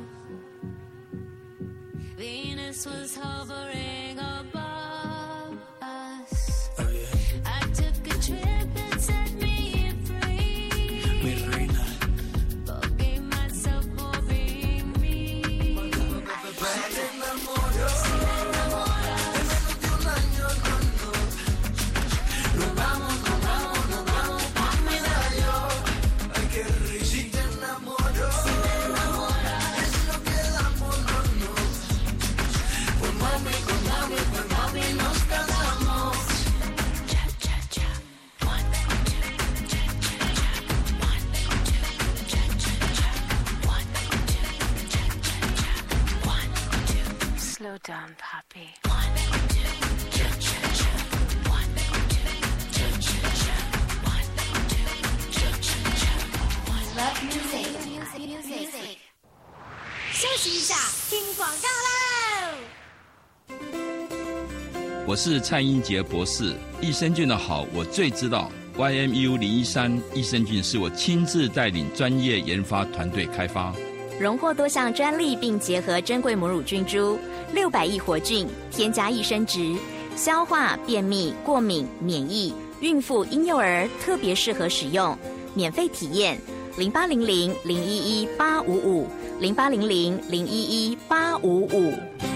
Venus was hovering above us. I took a trip and set me free. Mi reina. Forgave myself for being me. Te enamoro. En menos de un año, no. Nos vamos pa' medallo. Ay, qué rico. Si te enamoro. Es lo que damos, no. Pues mami, nos casamos. Cha, cha, cha. 1, 2, cha, cha, cha. 1, 2, cha, cha, cha. 1, 2, cha, cha, cha. 1, 2. Slow down, Poppy. 1, 2, cha, cha, cha. 1, 2, cha, cha, cha. 1, 2, cha, cha, cha. Love music. 休息一下，听广告喽。 我是蔡英杰博士，益生菌的好我最知道。YMU 013益生菌是我亲自带领专业研发团队开发， 荣获多项专利，并结合珍贵母乳菌株600亿活菌，添加益生质，消化、便秘、过敏、免疫、孕妇、婴幼儿特别适合使用。免费体验0800-011-855，0800-011-855。